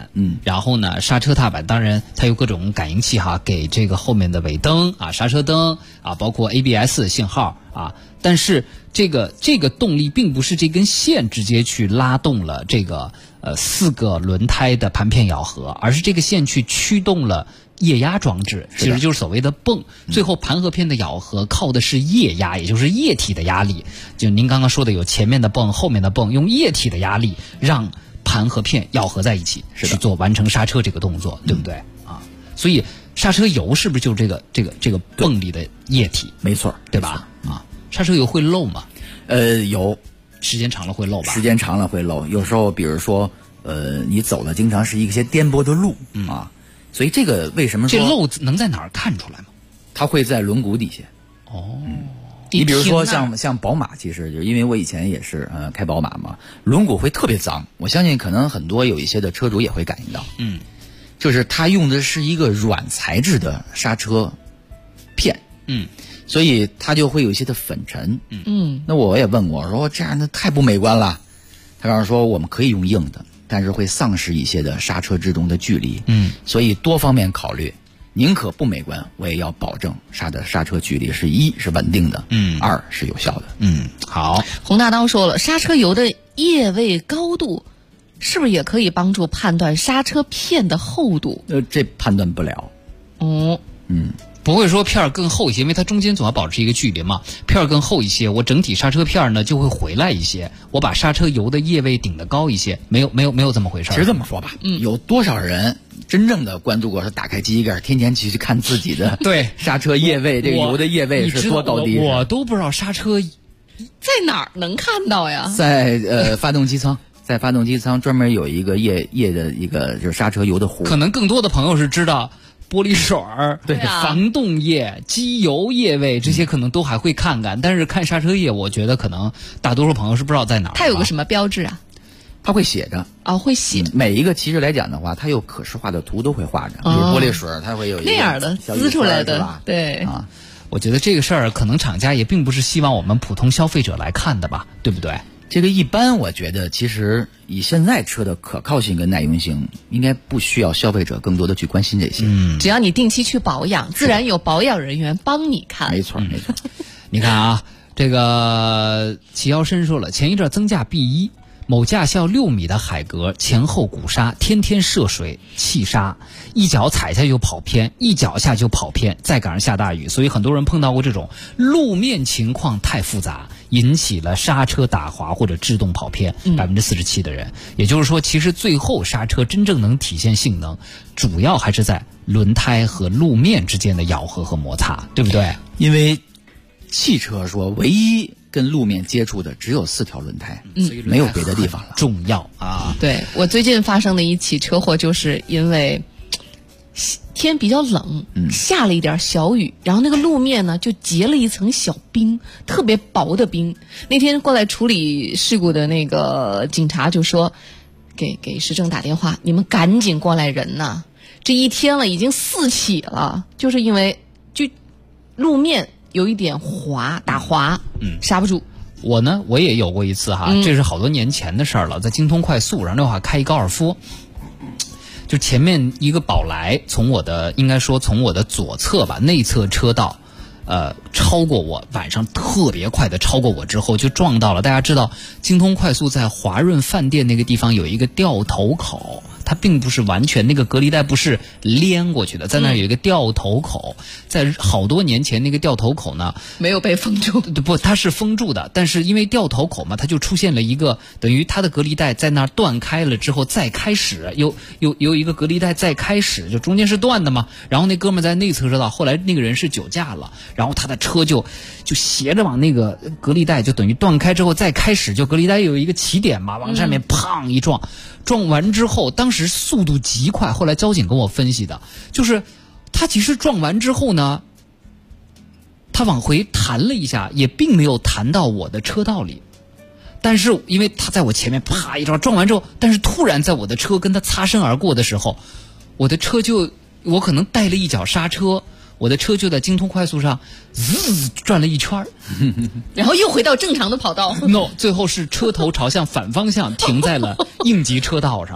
然后呢，刹车踏板当然它有各种感应器哈，给这个后面的尾灯啊、刹车灯啊，包括 ABS 信号啊。但是这个动力并不是这根线直接去拉动了这个4个轮胎的盘片咬合，而是这个线去驱动了液压装置，其实就是所谓的泵。最后盘合片的咬合靠的是液压，也就是液体的压力。就您刚刚说的有前面的泵、后面的泵，用液体的压力让盘合片咬合在一起，去做完成刹车这个动作，对不对啊？所以刹车油是不是就是这个泵里的液体？ 没错， 对吧？啊，刹车油会漏吗？ 有， 时间长了会漏吧？ 时间长了会漏，有时候比如说你走的经常是一些颠簸的路啊。所以这个为什么说这漏能在哪儿看出来吗？ 它会在轮毂底下。你比如说像宝马，其实就因为我以前也是开宝马嘛，轮毂会特别脏。我相信可能很多有一些的车主也会感应到。就是它用的是一个软材质的刹车片。所以它就会有一些的粉尘。那我也问过，说这样的太不美观了。他告诉说我们可以用硬的。但是会丧失一些的刹车之中的距离，所以多方面考虑，宁可不美观，我也要保证刹车距离是1是稳定的，2是有效的。 好。 洪大刀说了，刹车油的液位高度是不是也可以帮助判断刹车片的厚度？ 这判断不了。 不会说片儿更厚一些，因为它中间总要保持一个距离嘛。片儿更厚一些，我整体刹车片呢就会回来一些，我把刹车油的液位顶得高一些，没有这么回事。 其实这么说吧，有多少人真正的关注过说打开机盖，天天去看自己的对刹车液位，这个油的液位是多高低？ 我都不知道刹车在哪儿能看到呀？ 在发动机舱。在发动机舱专门有一个液的一个就是刹车油的壶。 可能更多的朋友是知道玻璃水儿、防冻液、机油液位这些可能都还会看看，但是看刹车液，我觉得可能大多数朋友是不知道在哪儿。 它有个什么标志啊？ 它会写着会写。 每一个其实来讲的话，它有可视化的图都会画着，比如玻璃水，它会有一个那样的滋出来的，对啊。 我觉得这个事儿可能厂家也并不是希望我们普通消费者来看的吧，对不对？ 这个一般我觉得其实以现在车的可靠性跟耐用性，应该不需要消费者更多的去关心这些。 只要你定期去保养，自然有保养人员帮你看。 没错。 你看啊，这个齐腰深说了，前一阵增价 B1，某驾校6米的海格前后鼓刹，天天涉水气刹，一脚踩下就跑偏，一脚下就跑偏，再赶上下大雨，所以很多人碰到过这种路面情况太复杂，引起了刹车打滑或者制动跑偏，47%的人。也就是说，其实最后刹车真正能体现性能，主要还是在轮胎和路面之间的咬合和摩擦，对不对？ 因为汽车说唯一跟路面接触的只有4条轮胎，没有别的地方了。 重要啊！ 对，我最近发生的一起车祸，就是因为天比较冷，下了一点小雨，然后那个路面呢就结了一层小冰，特别薄的冰。那天过来处理事故的那个警察就说，给市政打电话，你们赶紧过来人呐！这一天了，已经4起了，就是因为就路面有一点打滑，刹不住。 我也有过一次哈，这是好多年前的事儿了，在京通快速，然后那会儿开一高尔夫，就前面一个宝来从我的左侧吧，内侧车道，超过我，晚上特别快的超过我之后，就撞到了。大家知道，京通快速在华润饭店那个地方有一个掉头口。它并不是完全那个隔离带不是连过去的，在那儿有一个掉头口，在好多年前那个掉头口呢没有被封住， 不，它是封住的，但是因为掉头口嘛，它就出现了一个等于它的隔离带在那儿断开了之后再开始，有一个隔离带再开始，就中间是断的嘛。然后那哥们在内侧车道，后来那个人是酒驾了，然后他的车就斜着往那个隔离带就等于断开之后再开始，就隔离带有一个起点嘛，往上面砰一撞。撞完之后，当时速度极快。后来交警跟我分析的，就是他其实撞完之后呢，他往回弹了一下，也并没有弹到我的车道里。但是因为他在我前面啪一撞完之后，但是突然在我的车跟他擦身而过的时候，我的车我可能带了一脚刹车。我的车就在京通快速上转了一圈然后又回到正常的跑道。 No， 最后是车头朝向反方向停在了应急车道上。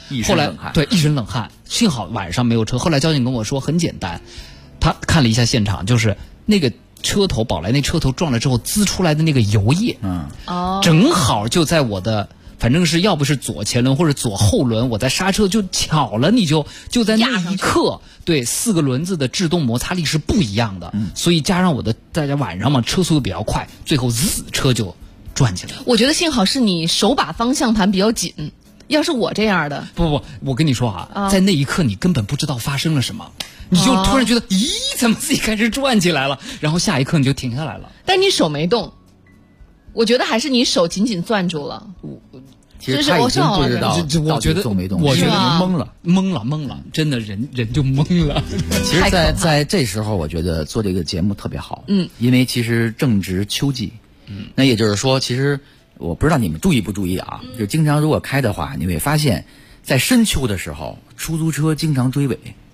后来对一身冷汗，幸好晚上没有车。后来交警跟我说很简单，他看了一下现场，就是那个车头宝来那车头撞了之后滋出来的那个油液，正好就在我的。反正是要不是左前轮或者左后轮，我在刹车就巧了，你就在那一刻，对4个轮子的制动摩擦力是不一样的，所以加上大家晚上嘛车速比较快，最后车就转起来了。 我觉得幸好是你手把方向盘比较紧，要是我这样的， 不，我跟你说啊，在那一刻你根本不知道发生了什么，你就突然觉得，咦，怎么自己开始转起来了？然后下一刻你就停下来了， 但你手没动。我觉得还是你手紧紧攥住了。 其实他已经不知道到底动没动， 我觉得懵了，真的人就懵了。 其实在这时候，我觉得做这个节目特别好，因为其实正值秋季，那也就是说，其实我不知道你们注意不注意啊，就经常如果开的话，你会发现，在深秋的时候，出租车经常追尾。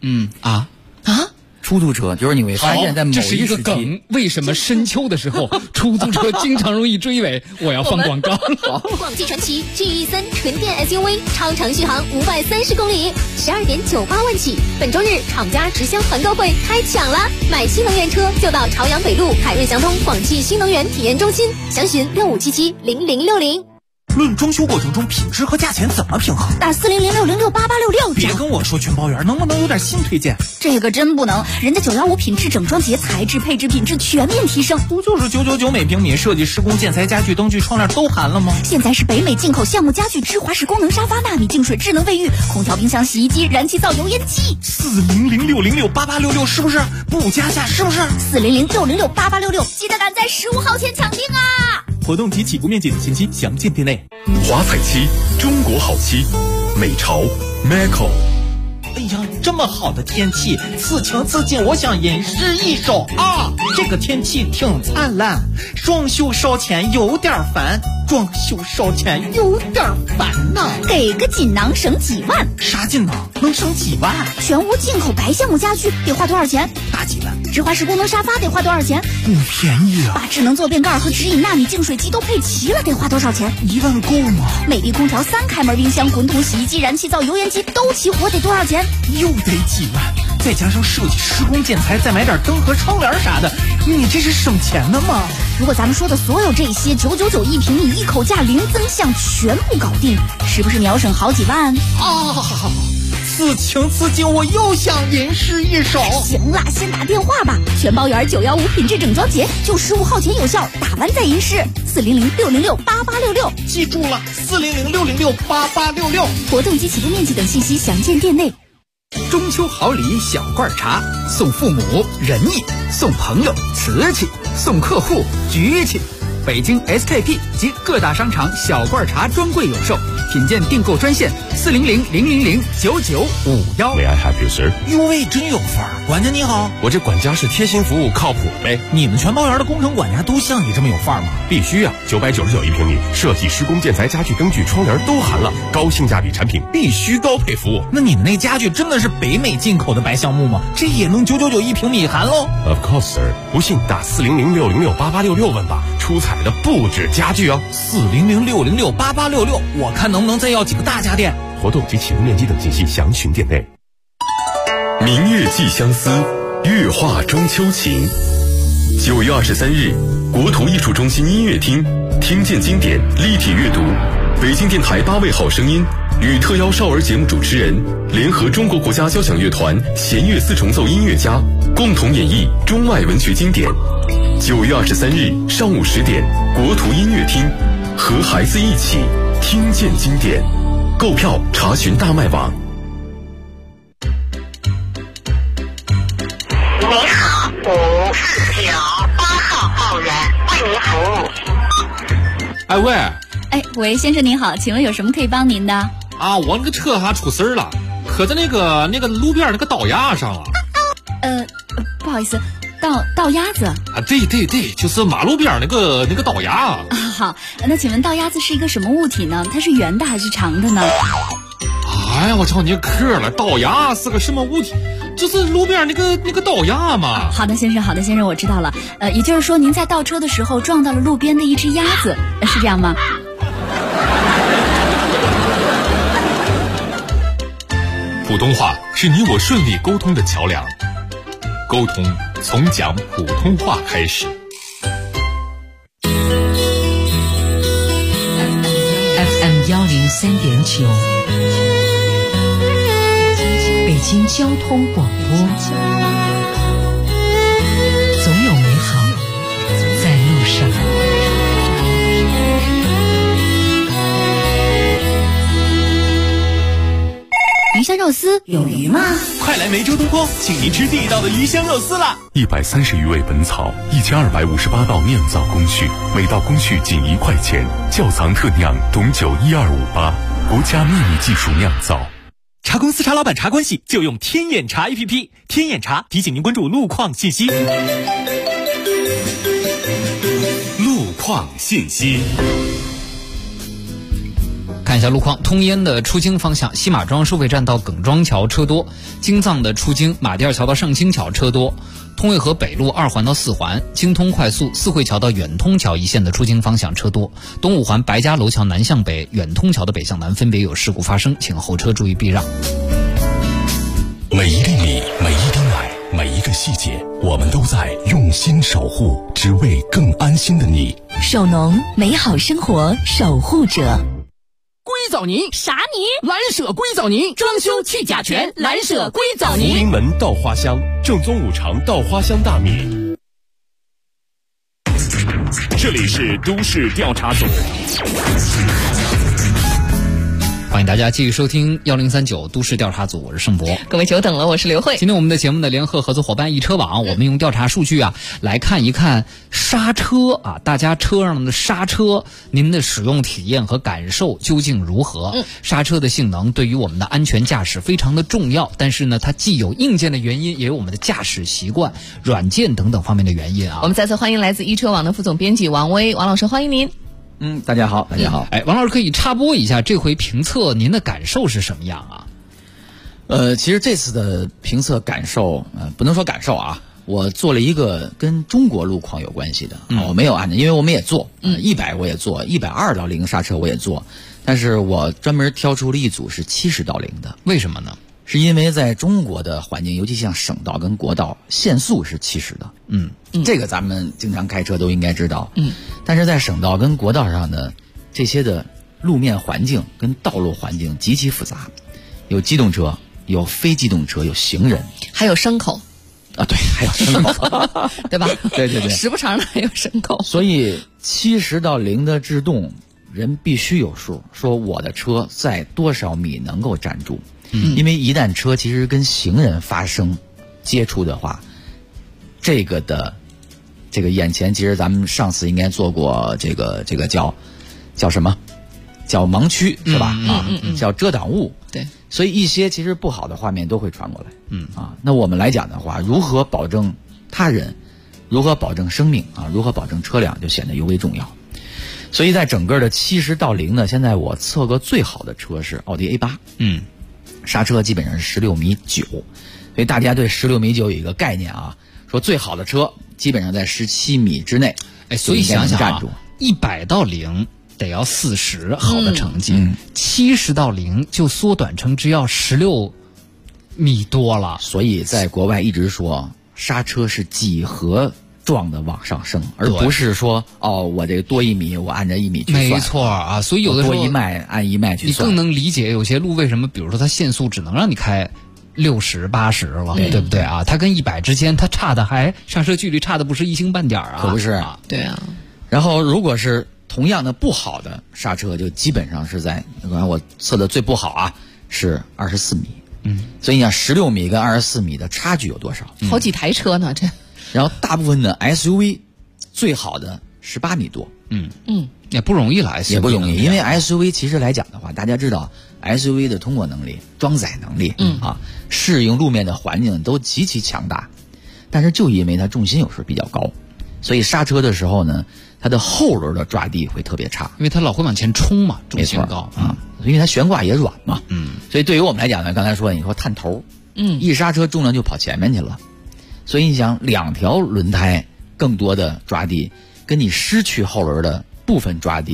出租车就是你会发现在某一时期， 这是一个梗。为什么深秋的时候出租车经常容易追尾？我要放广告了。 广汽传祺 GE3 纯电 SUV 超长续航530公里，12.98万起。本周日厂家直销团购会开抢了，买新能源车就到朝阳北路凯瑞祥通广汽新能源体验中心，详询65770060。 论装修过程中品质和价钱怎么平衡？ 打4006068866。 别跟我说全包圆，能不能有点新推荐？ 这个真不能，人家915品质整装节材质配置品质全面提升。 不就是999每平米，设计施工建材家具灯具窗帘都含了吗？ 现在是北美进口项目家具，芝华士功能沙发，纳米净水智能卫浴，空调冰箱洗衣机，燃气灶油烟机。 4006068866是不是？不加价是不是 ？4006068866，记得赶在15号前抢订啊！ 活动及起步面积等信息详见店内。 华彩漆，中国好漆，美潮 Macco。 哎呀，这么好的天气，此情此景，我想吟诗一首啊！这个天气挺灿烂，装修烧钱有点烦，装修烧钱有点烦呐。 给个锦囊省几万？ 啥锦囊能省几万？ 全屋进口白橡木家具得花多少钱？ 大几万。 芝华士功能沙发得花多少钱？ 不便宜啊。 把智能坐便盖和直饮纳米净水机都配齐了，得花多少钱 ？1万够吗？ 美的空调3开门冰箱、滚筒洗衣机、燃气灶、油烟机都齐活，得多少钱？ 又得几万，再加上设计施工建材，再买点灯和窗帘啥的，你这是省钱的吗？ 如果咱们说的所有这些999一平米，一口价零增项，全部搞定，是不是秒省好几万？ 此情此景，我又想吟诗一首。 行啦，先打电话吧，全包圆915品质整装节，就15号前有效，打完再吟诗。4006068866， 记住了，4006068866。 活动及起步面积等信息详见店内。 中秋好礼小罐茶，送父母仁义，送朋友瓷器，送客户局气。北京 SKP 及各大商场小罐茶专柜有售，品鉴订购专线40000009951。 May I help you, sir？ 哟喂，真有范儿！管家你好， 我这管家是贴心服务，靠谱呗。 你们全包圆的工程管家都像你这么有范儿吗？ 必须啊！999一平米，设计施工建材家具灯具窗帘都含了，高性价比产品必须高配服务。 那你们那家具真的是北美进口的白橡木吗？这也能999一平米含喽 ？Of course, sir。不信打40006068866问吧，出彩的不止家具哦。 40006068866，我看能不能再要几个大家电。 活动及起步面积等信息详询店内。明月寄相思，月画中秋情。9月23日，国图艺术中心音乐厅，听见经典立体阅读，北京电台8位好声音与特邀少儿节目主持人联合中国国家交响乐团弦乐4重奏音乐家共同演绎中外文学经典。9月23日上午10点，国图音乐厅，和孩子一起听见经典。购票查询大麦网。 你好，549，8号报员为您服务。 哎喂， 喂，先生您好，请问有什么可以帮您的？ 啊，我那个车出事儿了，磕在那个路边那个道牙上了。 不好意思，道鸭子啊？ 对，就是马路边那个道牙。 好，那请问道鸭子是一个什么物体呢？它是圆的还是长的呢？ 哎呀，我操你磕了，道牙是个什么物体？就是路边那个道牙嘛。 好的，先生，我知道了。也就是说您在倒车的时候撞到了路边的一只鸭子，是这样吗？ 普通话是你我顺利沟通的桥梁，沟通从讲普通话开始。 FM 103.9，北京交通广播，总有美好在路上。 鱼香肉丝有鱼吗？ 快来梅州东坡，请您吃地道的鱼香肉丝啦 ！130余味本草，1258道酿造工序，每道工序仅1块钱。窖藏特酿董酒12588，国家秘密技术酿造。 茶公司茶老板茶关系就用天眼茶 APP， 天眼茶提醒您关注路况信息。 路况信息。 看一下路况，通烟的出京方向，西马庄收费站到耿庄桥车多；京藏的出京马甸桥到上清桥车多；通渭河北路2环到4环，京通快速四惠桥到远通桥一线的出京方向车多；东5环白家楼桥南向北、远通桥的北向南分别有事故发生，请后车注意避让。 每一粒米，每一滴奶，每一个细节，我们都在用心守护，只为更安心的你。 首农，美好生活守护者。 硅藻泥啥泥？ 蓝舍硅藻泥，装修去甲醛，蓝舍硅藻泥。 福临门稻花香，正宗五常稻花香大米。 这里是都市调查组。 欢迎大家继续收听1039都市调查组，我是盛博。 各位久等了，我是刘慧。 今天我们的节目的联合合作伙伴易车网，我们用调查数据来看一看刹车大家车上的刹车，您的使用体验和感受究竟如何？刹车的性能对于我们的安全驾驶非常的重要，但是呢，它既有硬件的原因，也有我们的驾驶习惯、软件等等方面的原因我们再次欢迎来自易车网的副总编辑王威，王老师，欢迎您。 大家好，大家好。 王老师可以插播一下这回评测您的感受是什么样啊？ 其实这次的评测感受，不能说感受我做了一个跟中国路况有关系的，我没有按照，因为我们也做，100我也做，120到0刹车我也做，但是我专门挑出了一组是70到0的。 为什么呢？ 是因为在中国的环境，尤其像省道跟国道，限速是70的。这个咱们经常开车都应该知道。但是在省道跟国道上呢，这些的路面环境跟道路环境极其复杂，有机动车，有非机动车，有行人， 还有牲口。 对，还有牲口， 对吧？ 对， 时不常的还有牲口。 所以70到0的制动，人必须有数，说我的车在多少米能够站住。因为一旦车其实跟行人发生接触的话，这个眼前，其实咱们上次应该做过这个叫什么？叫盲区是吧？叫遮挡物。 对， 所以一些其实不好的画面都会传过来。那我们来讲的话，如何保证他人，如何保证生命如何保证车辆，就显得尤为重要。所以在整个的70到0呢，现在我测个最好的车是奥迪 A8。刹车基本上是16.9米，所以大家对16.9米有一个概念说最好的车基本上在17米之内。 所以想想100到0得要40，好的成绩，70到0就缩短成只要16米多了。 所以在国外一直说刹车是几何状的往上升，而不是说我这个多1米我按着1米去算。 没错所以有的时候多1迈按1迈去算。 你更能理解有些路为什么，比如说它限速只能让你开60、80了，对不对它跟100之间，它差的还刹车距离差的不是一星半点可不是对然后如果是同样的不好的刹车，就基本上是在我测的最不好是24米。所以你想16米跟24米的差距有多少？ 好几台车呢这。 然后大部分的 SUV 最好的18米多。 也不容易了， 也不容易，因为 SUV 其实来讲的话，大家知道 SUV 的通过能力、装载能力适应路面的环境都极其强大，但是就因为它重心有时比较高，所以刹车的时候呢，它的后轮的抓地会特别差， 因为它老会往前冲嘛，重心高因为它悬挂也软嘛，所以对于我们来讲呢，刚才说你说探头，一刹车重量就跑前面去了，所以你想2条轮胎更多的抓地，跟你失去后轮的部分抓地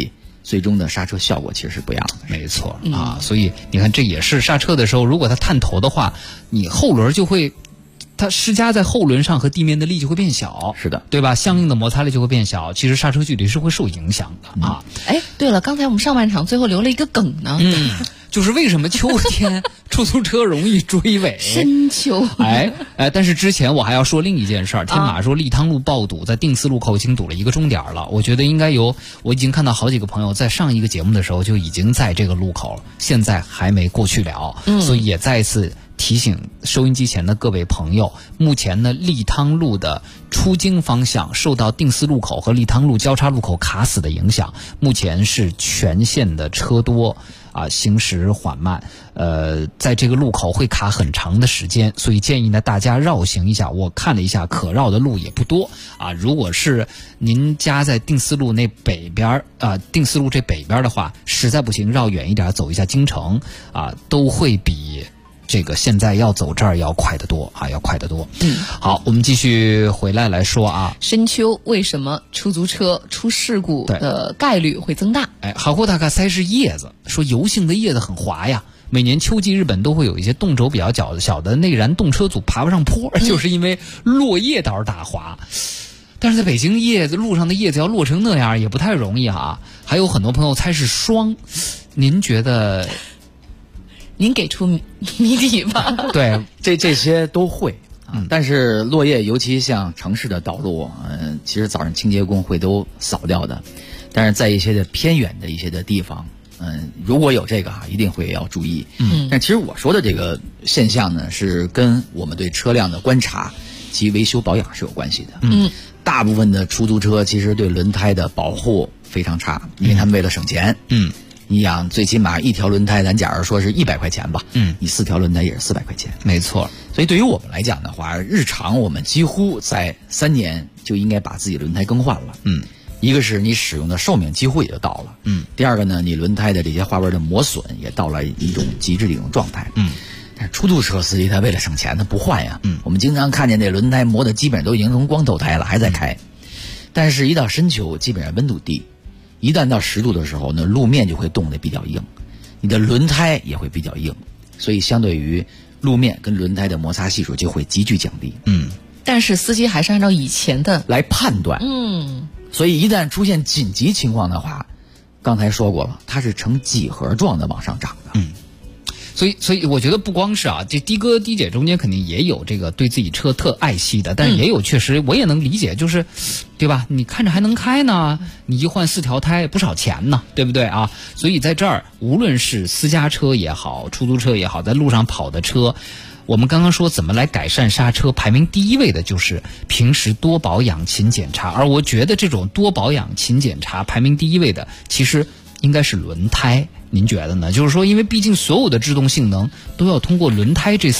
最终的刹车效果其实是不一样的。 没错啊，所以你看，这也是刹车的时候，如果它探头的话，你后轮就会。它施加在后轮上和地面的力就会变小， 是的， 对吧？相应的摩擦力就会变小，其实刹车距离是会受影响的啊。 对了，刚才我们上半场最后留了一个梗呢， 就是为什么秋天出租车容易追尾？ 深秋。 但是之前我还要说另一件事儿，天马说利汤路爆堵，在定思路口已经堵了一个钟点了。我觉得应该我已经看到好几个朋友在上一个节目的时候就已经在这个路口，现在还没过去了，所以也再一次提醒收音机前的各位朋友，目前呢利汤路的出京方向受到定思路口和利汤路交叉路口卡死的影响，目前是全线的车多行驶缓慢，在这个路口会卡很长的时间，所以建议呢大家绕行一下。我看了一下，可绕的路也不多啊。如果是您家在定思路那北边定思路这北边的话，实在不行绕远一点走一下京城都会比这个现在要走这儿要快得多要快得多。好，我们继续回来说深秋为什么出租车出事故的概率会增大？ 好过大概塞是叶子，说油性的叶子很滑呀。每年秋季日本都会有一些动轴比较小的内燃动车组爬不上坡，就是因为落叶导致打滑。但是在北京路上的叶子要落成那样也不太容易还有很多朋友猜是霜，您觉得？ 您给出谜底吧。 对，这些都会但是落叶尤其像城市的道路其实早上清洁工会都扫掉的，但是在一些的偏远的一些的地方如果有这个一定会要注意。但其实我说的这个现象呢，是跟我们对车辆的观察及维修保养是有关系的。大部分的出租车其实对轮胎的保护非常差，因为他们为了省钱。你想最起码一条轮胎咱假如说是100块钱吧，你4条轮胎也是400块钱。 没错。 所以对于我们来讲的话，日常我们几乎在3年就应该把自己轮胎更换了。一个是你使用的寿命几乎也就到了。第二个呢，你轮胎的这些花纹的磨损也到了一种极致的一种状态。但是出租车司机他为了省钱他不换呀。我们经常看见这轮胎磨的基本都已经成光头胎了还在开。但是一到深秋基本上温度低，一旦到10度的时候呢，路面就会冻得比较硬，你的轮胎也会比较硬，所以相对于路面跟轮胎的摩擦系数就会急剧降低。 但是司机还是按照以前的来判断。所以一旦出现紧急情况的话，刚才说过了，它是呈几何状的往上涨的。 所以我觉得不光是这的哥的姐中间肯定也有这个对自己车特爱惜的，但是也有确实我也能理解，就是对吧？你看着还能开呢，你一换4条胎不少钱呢，对不对所以在这儿无论是私家车也好，出租车也好，在路上跑的车，我们刚刚说怎么来改善刹车，排名第1位的就是平时多保养勤检查。而我觉得这种多保养勤检查排名第1位的其实应该是轮胎，您觉得呢？就是说因为毕竟所有的制动性能都要通过轮胎这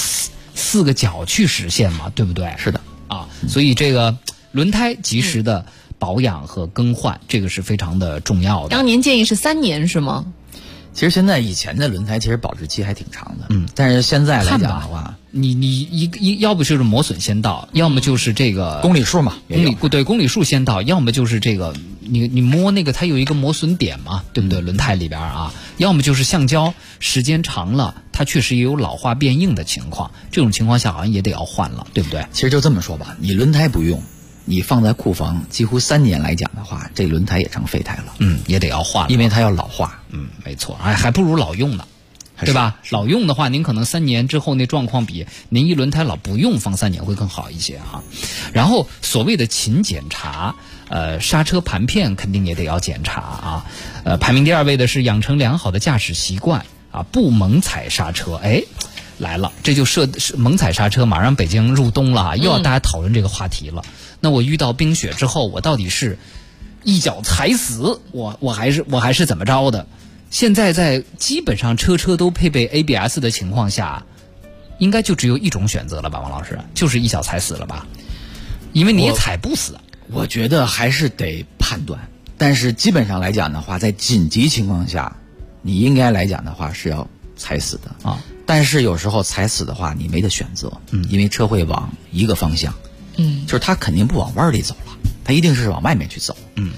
4个角去实现嘛，对不对？ 是的所以这个轮胎及时的保养和更换这个是非常的重要的。 当年建议是3年是吗？ 其实现在以前的轮胎其实保质期还挺长的，但是现在来讲的话， 你要不就是磨损先到，要么就是这个公里数嘛， 公里数先到，要么就是这个你摸那个它有一个磨损点嘛，对不对？轮胎里边要么就是橡胶时间长了，它确实也有老化变硬的情况，这种情况下好像也得要换了，对不对？ 其实就这么说吧，你轮胎不用，你放在库房几乎3年来讲的话，这轮胎也成废胎了。 也得要换了， 因为它要老化。 没错，还不如老用呢，对吧？老用的话，您可能3年之后那状况比您一轮胎老不用放3年会更好一些然后所谓的勤检查，刹车盘片肯定也得要检查排名第2位的是养成良好的驾驶习惯不猛踩刹车。来了，这就猛踩刹车，马上北京入冬了又要大家讨论这个话题了。那我遇到冰雪之后，我到底是一脚踩死我还是怎么着的？现在在基本上车都配备 ABS 的情况下，应该就只有一种选择了吧，王老师，就是一脚踩死了吧？因为你也踩不死。 我觉得还是得判断，但是基本上来讲的话，在紧急情况下，你应该来讲的话是要踩死的但是有时候踩死的话，你没得选择，因为车会往一个方向，就是它肯定不往弯里走了，它一定是往外面去走，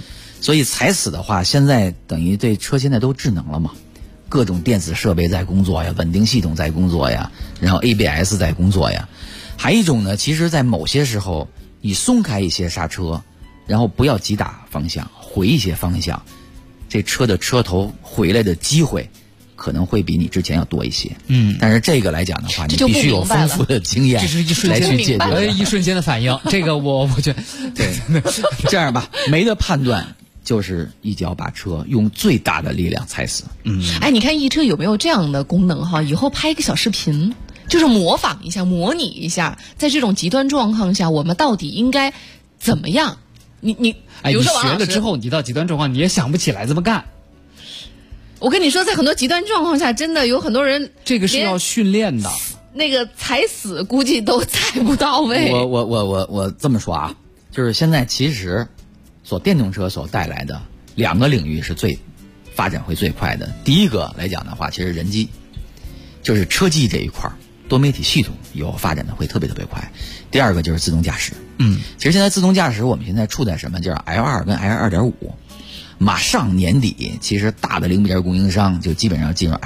所以踩死的话，现在等于这车现在都智能了嘛，各种电子设备在工作呀，稳定系统在工作呀，然后 ABS 在工作呀。还一种呢，其实在某些时候你松开一些刹车，然后不要急打方向，回一些方向，这车的车头回来的机会可能会比你之前要多一些。但是这个来讲的话，你必须有丰富的经验， 这是一瞬来去解决， 一瞬间的反应。这个我觉得对，这样吧，没得判断，就是一脚把车用最大的力量踩死。 哎，你看易车有没有这样的功能哈？以后拍一个小视频，就是模仿一下、模拟一下，在这种极端状况下，我们到底应该怎么样？你比如说你学了之后，你到极端状况你也想不起来这么干。 我跟你说，在很多极端状况下，真的有很多人这个是要训练的， 那个踩死估计都踩不到位。 我这么说啊，就是现在其实电动车所带来的2个领域是发展会最快的。第一个来讲的话，其实人机，就是车机这一块，多媒体系统以后发展的会特别快。第二个就是自动驾驶。其实现在自动驾驶我们现在处在什么，就是 L2 跟 L2.5。马上年底，其实大的零部件供应商就基本上进入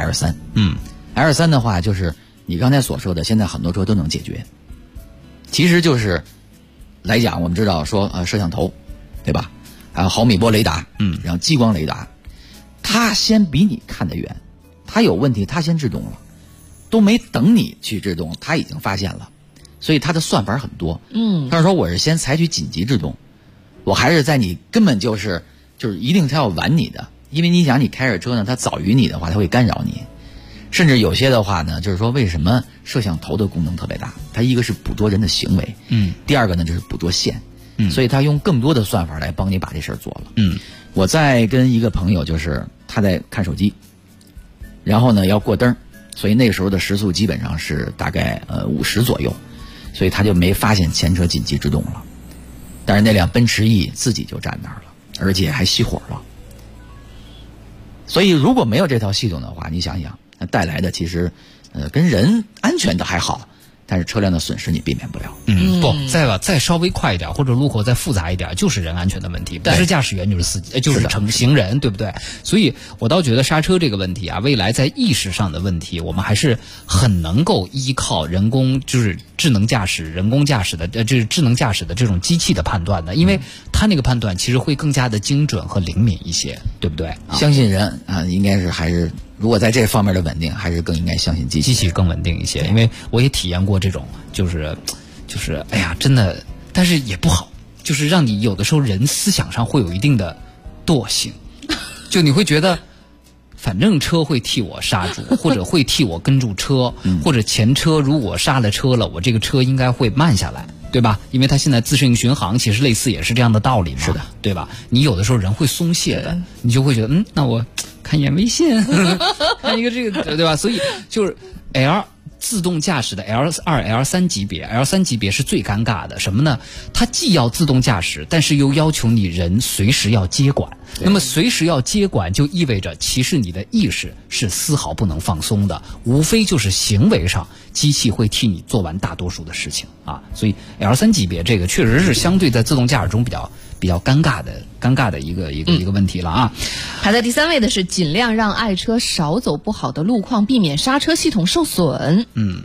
L3。L3 的话，就是你刚才所说的，现在很多车都能解决。其实就是来讲，我们知道说摄像头，对吧？还有毫米波雷达，然后激光雷达，它先比你看得远，它有问题，它先制动了，都没等你去制动，它已经发现了，所以它的算法很多。但是说我是先采取紧急制动，我还是在你根本就是一定他要晚你的，因为你想你开着车呢，他早于你的话，他会干扰你，甚至有些的话呢，就是说为什么摄像头的功能特别大？它一个是捕捉人的行为，第二个呢就是捕捉线，所以他用更多的算法来帮你把这事儿做了。我在跟一个朋友，就是他在看手机，然后呢要过灯，所以那个时候的时速基本上是大概50左右，所以他就没发现前车紧急制动了，但是那辆奔驰 E 自己就站那儿了。而且还熄火了，所以如果没有这套系统的话，你想想，那带来的其实，跟人安全的还好，但是车辆的损失你避免不了。 再稍微快一点，或者路口再复杂一点，就是人安全的问题，不是驾驶员就是司机，就是行人，对不对？所以我倒觉得刹车这个问题啊，未来在意识上的问题，我们还是很能够依靠人工，就是智能驾驶、人工驾驶的这智能驾驶的这种机器的判断的，因为它那个判断其实会更加的精准和灵敏一些，对不对？ 相信人啊，应该是还是。如果在这方面的稳定，还是更应该相信机器更稳定一些。因为我也体验过这种，就是哎呀，真的，但是也不好，就是让你有的时候人思想上会有一定的惰性，就你会觉得，反正车会替我刹住，或者会替我跟住车，或者前车如果刹了车了，我这个车应该会慢下来。对吧？因为它现在自适应巡航，其实类似也是这样的道理嘛。 是的， 对吧？你有的时候人会松懈的，你就会觉得，那我看一眼微信，看一个这个，对吧？所以就是 自动驾驶的 L2、L3 级别 ，L3 级别是最尴尬的，什么呢？它既要自动驾驶，但是又要求你人随时要接管。那么随时要接管，就意味着其实你的意识是丝毫不能放松的，无非就是行为上，机器会替你做完大多数的事情啊。所以 L3 级别这个确实是相对在自动驾驶中比较尴尬的一个问题了啊。 排在第3位的是尽量让爱车少走不好的路况，避免刹车系统受损。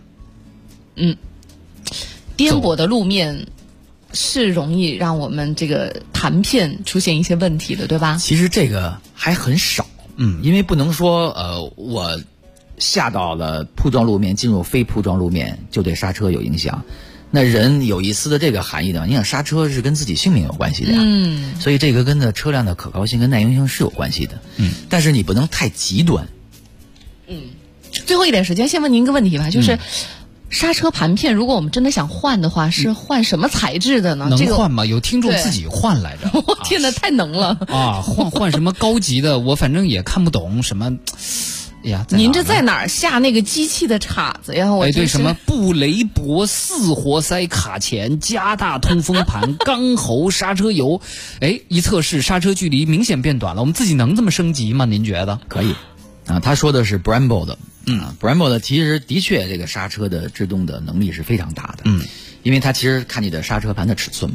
颠簸的路面是容易让我们这个弹片出现一些问题的，对吧？ 其实这个还很少，因为不能说我下到了铺装路面进入非铺装路面就对刹车有影响。那人有一丝的这个含义呢，你想刹车是跟自己性命有关系的呀，所以这个跟车辆的可靠性跟耐用性是有关系的，但是你不能太极端。 最后一点时间，先问您一个问题吧，就是刹车盘片，如果我们真的想换的话，是换什么材质的呢？ 能换吗？有听众自己换来着。 我天哪，太能了啊！换什么高级的？我反正也看不懂什么。哎呀， 您这在哪儿下那个机器的叉子呀？我对，什么布雷博4活塞卡钳、加大通风盘、钢喉、刹车油，一测试刹车距离明显变短了。我们自己能这么升级吗？您觉得？ 可以啊，他说的是 Brembo 的。Brembo 的其实的确这个刹车的制动的能力是非常大的，因为它其实看你的刹车盘的尺寸嘛，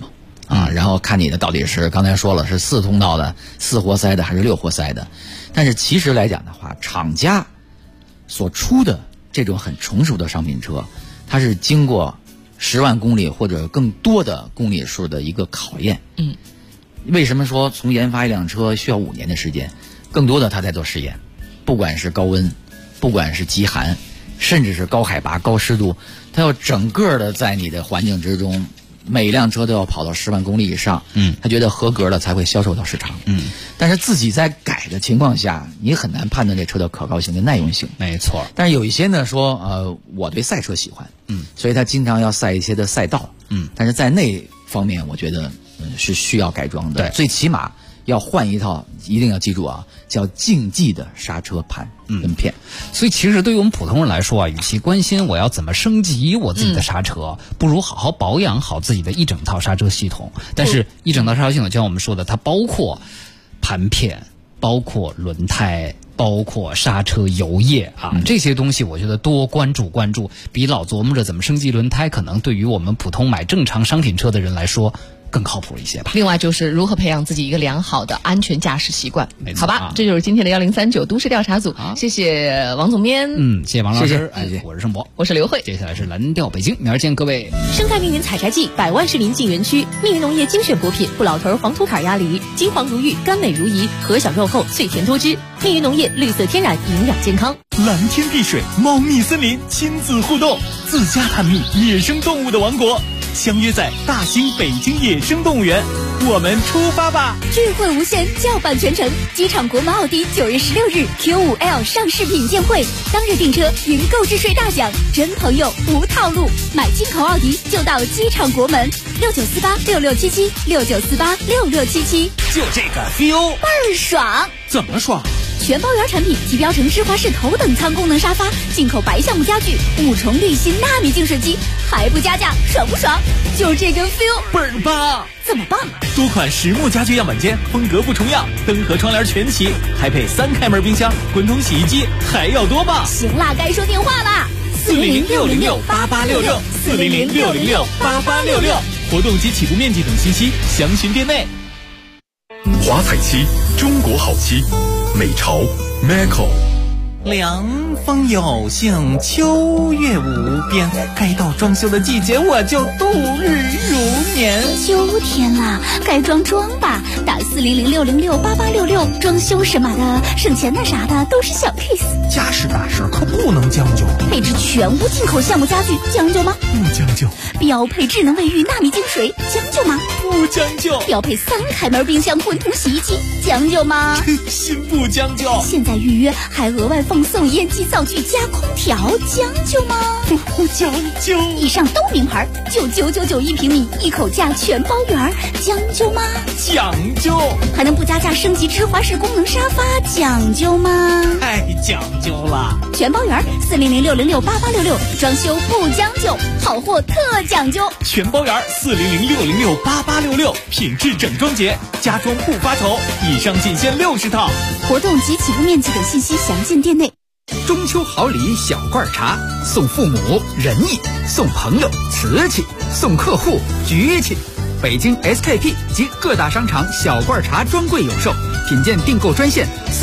啊，然后看你的到底是刚才说了是4通道的、4活塞的还是6活塞的。但是其实来讲的话，厂家所出的这种很成熟的商品车，它是经过10万公里或者更多的公里数的一个考验。为什么说从研发一辆车需要5年的时间？更多的他在做实验，不管是高温，不管是极寒，甚至是高海拔、高湿度，它要整个的在你的环境之中，每辆车都要跑到10万公里以上。他觉得合格了才会销售到市场。但是自己在改的情况下，你很难判断这车的可靠性跟耐用性。 没错。 但是有一些呢说，我对赛车喜欢，所以他经常要赛一些的赛道。但是在那方面，我觉得是需要改装的。最起码要换一套，一定要记住啊，叫竞技的刹车盘跟片。 所以其实对于我们普通人来说啊，与其关心我要怎么升级我自己的刹车，不如好好保养好自己的一整套刹车系统。但是一整套刹车系统，就像我们说的，它包括盘片，包括轮胎，包括刹车油液啊，这些东西我觉得多关注，比老琢磨着怎么升级轮胎，可能对于我们普通买正常商品车的人来说更靠谱一些吧。 另外就是如何培养自己一个良好的安全驾驶习惯。好吧，这就是今天的1039都市调查组。谢谢王总编。 谢谢王老师。我是盛博， 我是刘慧。 接下来是蓝调北京，明儿见各位。 生态命运采摘季，百万市民进园区，命运农业精选果品，不老头黄土坎鸭梨，金黄如玉，甘美如饴，核小肉厚，脆甜多汁。命运农业绿色天然，营养健康。 蓝天碧水，猫蜜森林，亲子互动，自家探秘野生动物的王国。相约在大兴北京野生动物园，我们出发吧！ 智慧无限，叫办全程。机场国门奥迪9月16日 Q5L 上市品鉴会，当日订车云购置税大奖，真朋友无套路，买进口奥迪就到机场国门，69486677 69486677， 就这个 feel 倍儿爽！ 怎么爽？ 全包圆产品提标成芝华士头等舱功能沙发，进口白橡木家具，5重滤芯纳米净水机，还不加价，爽不爽？就这个 feel 倍儿棒！ 怎么棒？ 多款实木家具样板间，风格不重样，灯和窗帘全齐，还配3开门冰箱、滚筒洗衣机，还要多棒！ 行啦，该说电话啦 ！400-606-8866 400-606-8866，活动及起步面积等信息详询店内。 华彩漆，中国好漆，美潮 Macco。 凉风有幸，秋月无边，该到装修的季节，我就度日如年。 秋天啦，该装吧，打400-606-8866，装修什么的，省钱的啥的都是小 case。 家事大事可不能将就， 配置全屋进口橡木家具，将就吗？ 不将就。 标配智能卫浴纳米净水，将就吗？ 不将就。 标配3开门冰箱、滚筒洗衣机，将就吗？ 心不将就。 现在预约还额外放送烟机灶具加空调，将就吗？ 不将就。 以上都名牌，99991平米，一口价全包圆，将就吗？ 讲究。 还能不加价升级芝华士功能沙发，讲究吗？ 太讲究了。 全包圆，400-606-8866，装修不将就，好货特讲究。 全包圆，400-606-8866，品质整装节，家装不发愁。以上仅限60套。 活动及起步面积等信息详见店内。 中秋好礼小罐茶，送父母仁义，送朋友瓷器，送客户局气。北京 SKP 及各大商场小罐茶专柜有售，品鉴订购专线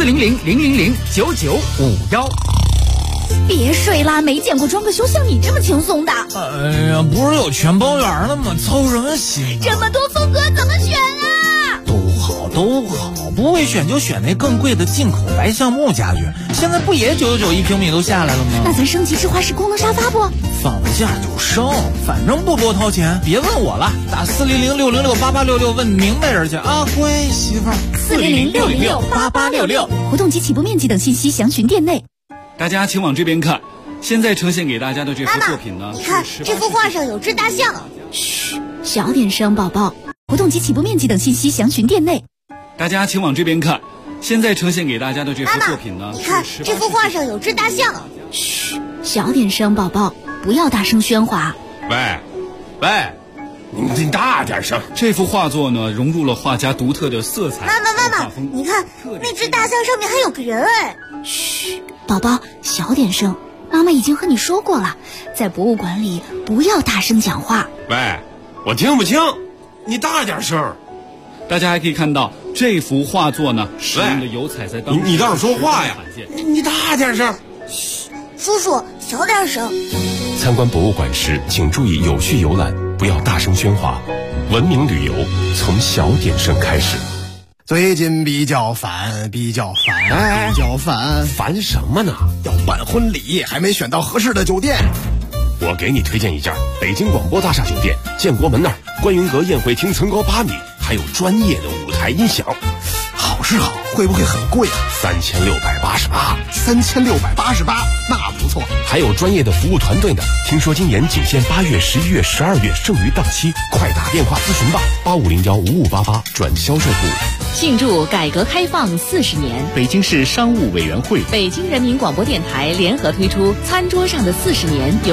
400-000-9951。 别睡啦，没见过装个修像你这么轻松的。 哎呀，不是有全包圆了吗？凑什么心？ 这么多风格怎么选啊？ 都好，不会选就选那更贵的进口白橡木家具，现在不也999一平米都下来了吗？ 那咱升级芝华士功能沙发不？ 放价就升，反正不多掏钱，别问我了，打400-606-8866问明白人去啊！乖媳妇儿 ，400-606-8866，活动及起步面积等信息详询店内。 大家请往这边看，现在呈现给大家的这幅作品呢， 你看这幅画上有只大象。嘘，小点声，宝宝。活动及起步面积等信息详询店内。 大家请往这边看，现在呈现给大家的这幅作品呢， 你看这幅画上有只大象。嘘，小点声，宝宝，不要大声喧哗。 喂，你大点声。这幅画作呢，融入了画家独特的色彩。 妈妈，你看那只大象上面还有个人哎。嘘，宝宝，小点声。妈妈已经和你说过了，在博物馆里不要大声讲话。 喂，我听不清。 你大点声。 大家还可以看到这幅画作呢，使用的油彩在当时你倒是说话呀！你大点声。 叔叔小点声。 参观博物馆时，请注意有序游览，不要大声喧哗。文明旅游从小点声开始。 最近比较烦， 烦什么呢？ 要办婚礼，还没选到合适的酒店。 我给你推荐一家北京广播大厦酒店，建国门那儿，观云阁宴会厅层高8米，还有专业的舞台音响。 好是好，会不会很贵啊 ？3688。 3688，那不错。 还有专业的服务团队呢。听说今年仅限8月、11月、12月，剩余档期，快打电话咨询吧，85015588转销售部。 庆祝改革开放40年， 北京市商务委员会、 北京人民广播电台联合推出《餐桌上的40年》。